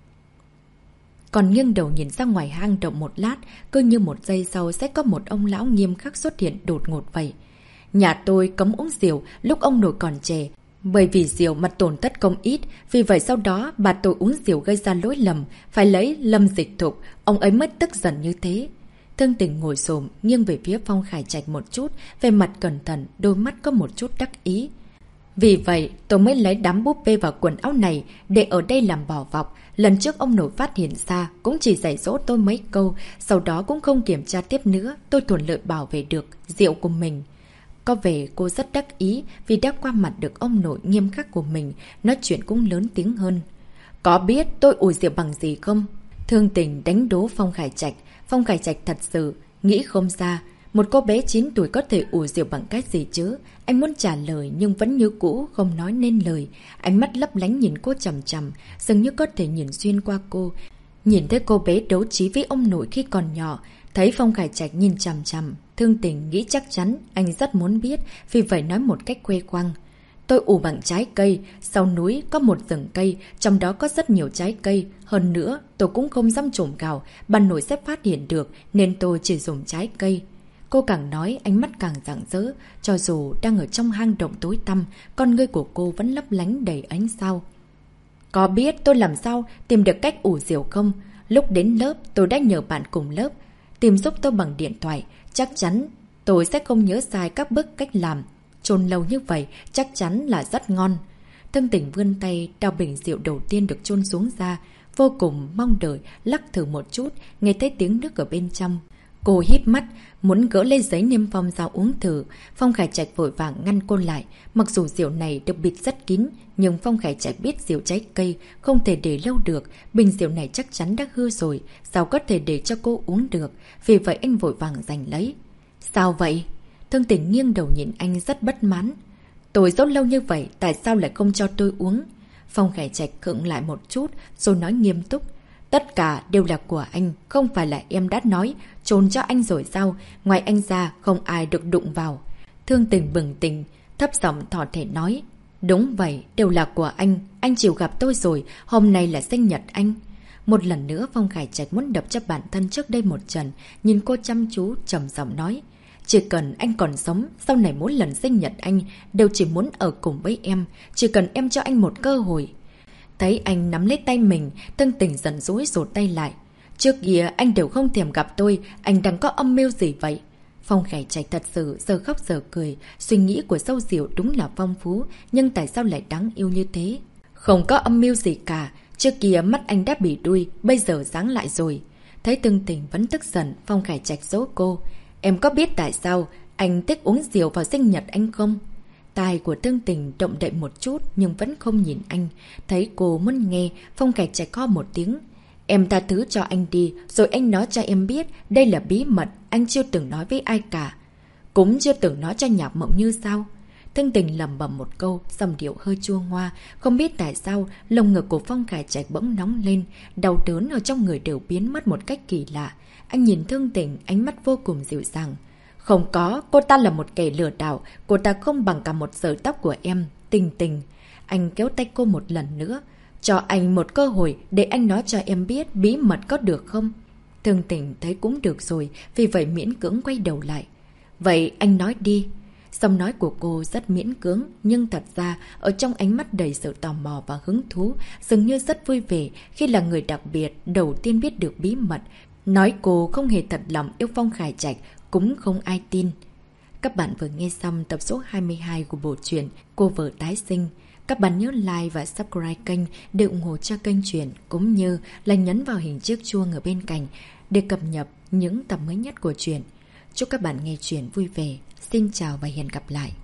còn nghiêng đầu nhìn ra ngoài hang động một lát, cứ như một giây sau sẽ có một ông lão nghiêm khắc xuất hiện đột ngột vậy. Nhà tôi cấm uống rượu lúc ông nội còn trẻ, bởi vì rượu mà tổn thất không ít, vì vậy sau đó bà tôi uống rượu gây ra lỗi lầm, phải lấy Lâm Dịch Thục, ông ấy mới tức giận như thế. Thương Tình ngồi xổm nghiêng về phía Phong Khải Trạch một chút, về mặt cẩn thận, đôi mắt có một chút đắc ý. Vì vậy, tôi mới lấy đám búp bê và quần áo này để ở đây làm bỏ vọc. Lần trước ông nội phát hiện ra cũng chỉ dạy dỗ tôi mấy câu, sau đó cũng không kiểm tra tiếp nữa, tôi thuận lợi bảo vệ được rượu của mình. Có vẻ cô rất đắc ý vì đã qua mặt được ông nội nghiêm khắc của mình, nói chuyện cũng lớn tiếng hơn. Có biết tôi ủi rượu bằng gì không? Thương Tình đánh đố Phong Khải Trạch. Phong Khải Trạch thật sự nghĩ không ra một cô bé 9 tuổi có thể ủ rượu bằng cách gì chứ. Anh muốn trả lời nhưng vẫn như cũ không nói nên lời. Ánh mắt lấp lánh nhìn cô chằm chằm, dường như có thể nhìn xuyên qua cô. Nhìn thấy cô bé đấu trí với ông nội khi còn nhỏ, thấy Phong Khải Trạch nhìn chằm chằm, Thương Tình nghĩ chắc chắn anh rất muốn biết, vì vậy nói một cách khoe khoang. Tôi ủ bằng trái cây, sau núi có một rừng cây, trong đó có rất nhiều trái cây. Hơn nữa, tôi cũng không dám trộm cào, bà nội sẽ phát hiện được nên tôi chỉ dùng trái cây. Cô càng nói, ánh mắt càng rạng rỡ, cho dù đang ở trong hang động tối tăm, con ngươi của cô vẫn lấp lánh đầy ánh sao. Có biết tôi làm sao tìm được cách ủ rượu không? Lúc đến lớp, tôi đã nhờ bạn cùng lớp tìm giúp tôi bằng điện thoại. Chắc chắn tôi sẽ không nhớ sai các bước cách làm. Chôn lâu như vậy chắc chắn là rất ngon. Thương Tình vươn tay đào bình rượu đầu tiên được chôn xuống ra, vô cùng mong đợi, lắc thử một chút, nghe thấy tiếng nước ở bên trong. Cô híp mắt, muốn gỡ lấy giấy niêm phong ra uống thử. Phong Khải Trạch vội vàng ngăn cô lại. Mặc dù rượu này được bịt rất kín, nhưng Phong Khải Trạch biết rượu trái cây không thể để lâu được. Bình rượu này chắc chắn đã hư rồi, sao có thể để cho cô uống được. Vì vậy anh vội vàng giành lấy. Sao vậy? Thương Tình nghiêng đầu nhìn anh rất bất mãn. Tôi dốt lâu như vậy, tại sao lại không cho tôi uống? Phong Khải Trạch khựng lại một chút, rồi nói nghiêm túc. Tất cả đều là của anh, không phải là em đã nói, trốn cho anh rồi sao? Ngoài anh ra, không ai được đụng vào. Thương Tình bừng tỉnh, thấp giọng thỏ thể nói. Đúng vậy, đều là của anh chịu gặp tôi rồi, hôm nay là sinh nhật anh. Một lần nữa Phong Khải Trạch muốn đập cho bản thân trước đây một trận, nhìn cô chăm chú, trầm giọng nói. Chỉ cần anh còn sống, sau này mỗi lần sinh nhật anh đều chỉ muốn ở cùng với em, chỉ cần em cho anh một cơ hội. Thấy anh nắm lấy tay mình, Thương Tình giận dỗi rụt tay lại. Trước kia anh đều không thèm gặp tôi, anh đang có âm mưu gì vậy? Phong Khải Trạch thật sự giờ khóc giờ cười, suy nghĩ của Sâu Diệu đúng là phong phú, nhưng tại sao lại đáng yêu như thế? Không có âm mưu gì cả, trước kia mắt anh đã bị đuôi, bây giờ sáng lại rồi. Thấy Thương Tình vẫn tức giận, Phong Khải Trạch dỗ cô. Em có biết tại sao anh thích uống rượu vào sinh nhật anh không? Tai của Thương Tình động đậy một chút nhưng vẫn không nhìn anh. Thấy cô muốn nghe, Phong Khải Trạch ho một tiếng. Em tha thứ cho anh đi, rồi anh nói cho em biết đây là bí mật, anh chưa từng nói với ai cả. Cũng chưa từng nói cho Nhạc Mộng Như sao? Thương Tình lẩm bẩm một câu, giọng điệu hơi chua ngoa. Không biết tại sao, lồng ngực của Phong Khải Trạch bỗng nóng lên, đau đớn ở trong người đều biến mất một cách kỳ lạ. Anh nhìn Thương Tình, ánh mắt vô cùng dịu dàng. Không có, cô ta là một kẻ lừa đảo, cô ta không bằng cả một sợi tóc của em, Tình Tình. Anh kéo tay cô một lần nữa. Cho anh một cơ hội để anh nói cho em biết bí mật có được không? Thương Tình thấy cũng được rồi, vì vậy miễn cưỡng quay đầu lại. Vậy anh nói đi. Giọng nói của cô rất miễn cưỡng, nhưng thật ra ở trong ánh mắt đầy sự tò mò và hứng thú, dường như rất vui vẻ khi là người đặc biệt đầu tiên biết được bí mật. Nói cô không hề thật lòng yêu Phong Khải Trạch cũng không ai tin. Các bạn vừa nghe xong tập số 22 của bộ truyện Cô Vợ Tái Sinh. Các bạn nhớ like và subscribe kênh để ủng hộ cho kênh truyện, cũng như là nhấn vào hình chiếc chuông ở bên cạnh để cập nhật những tập mới nhất của truyện. Chúc các bạn nghe truyện vui vẻ. Xin chào và hẹn gặp lại.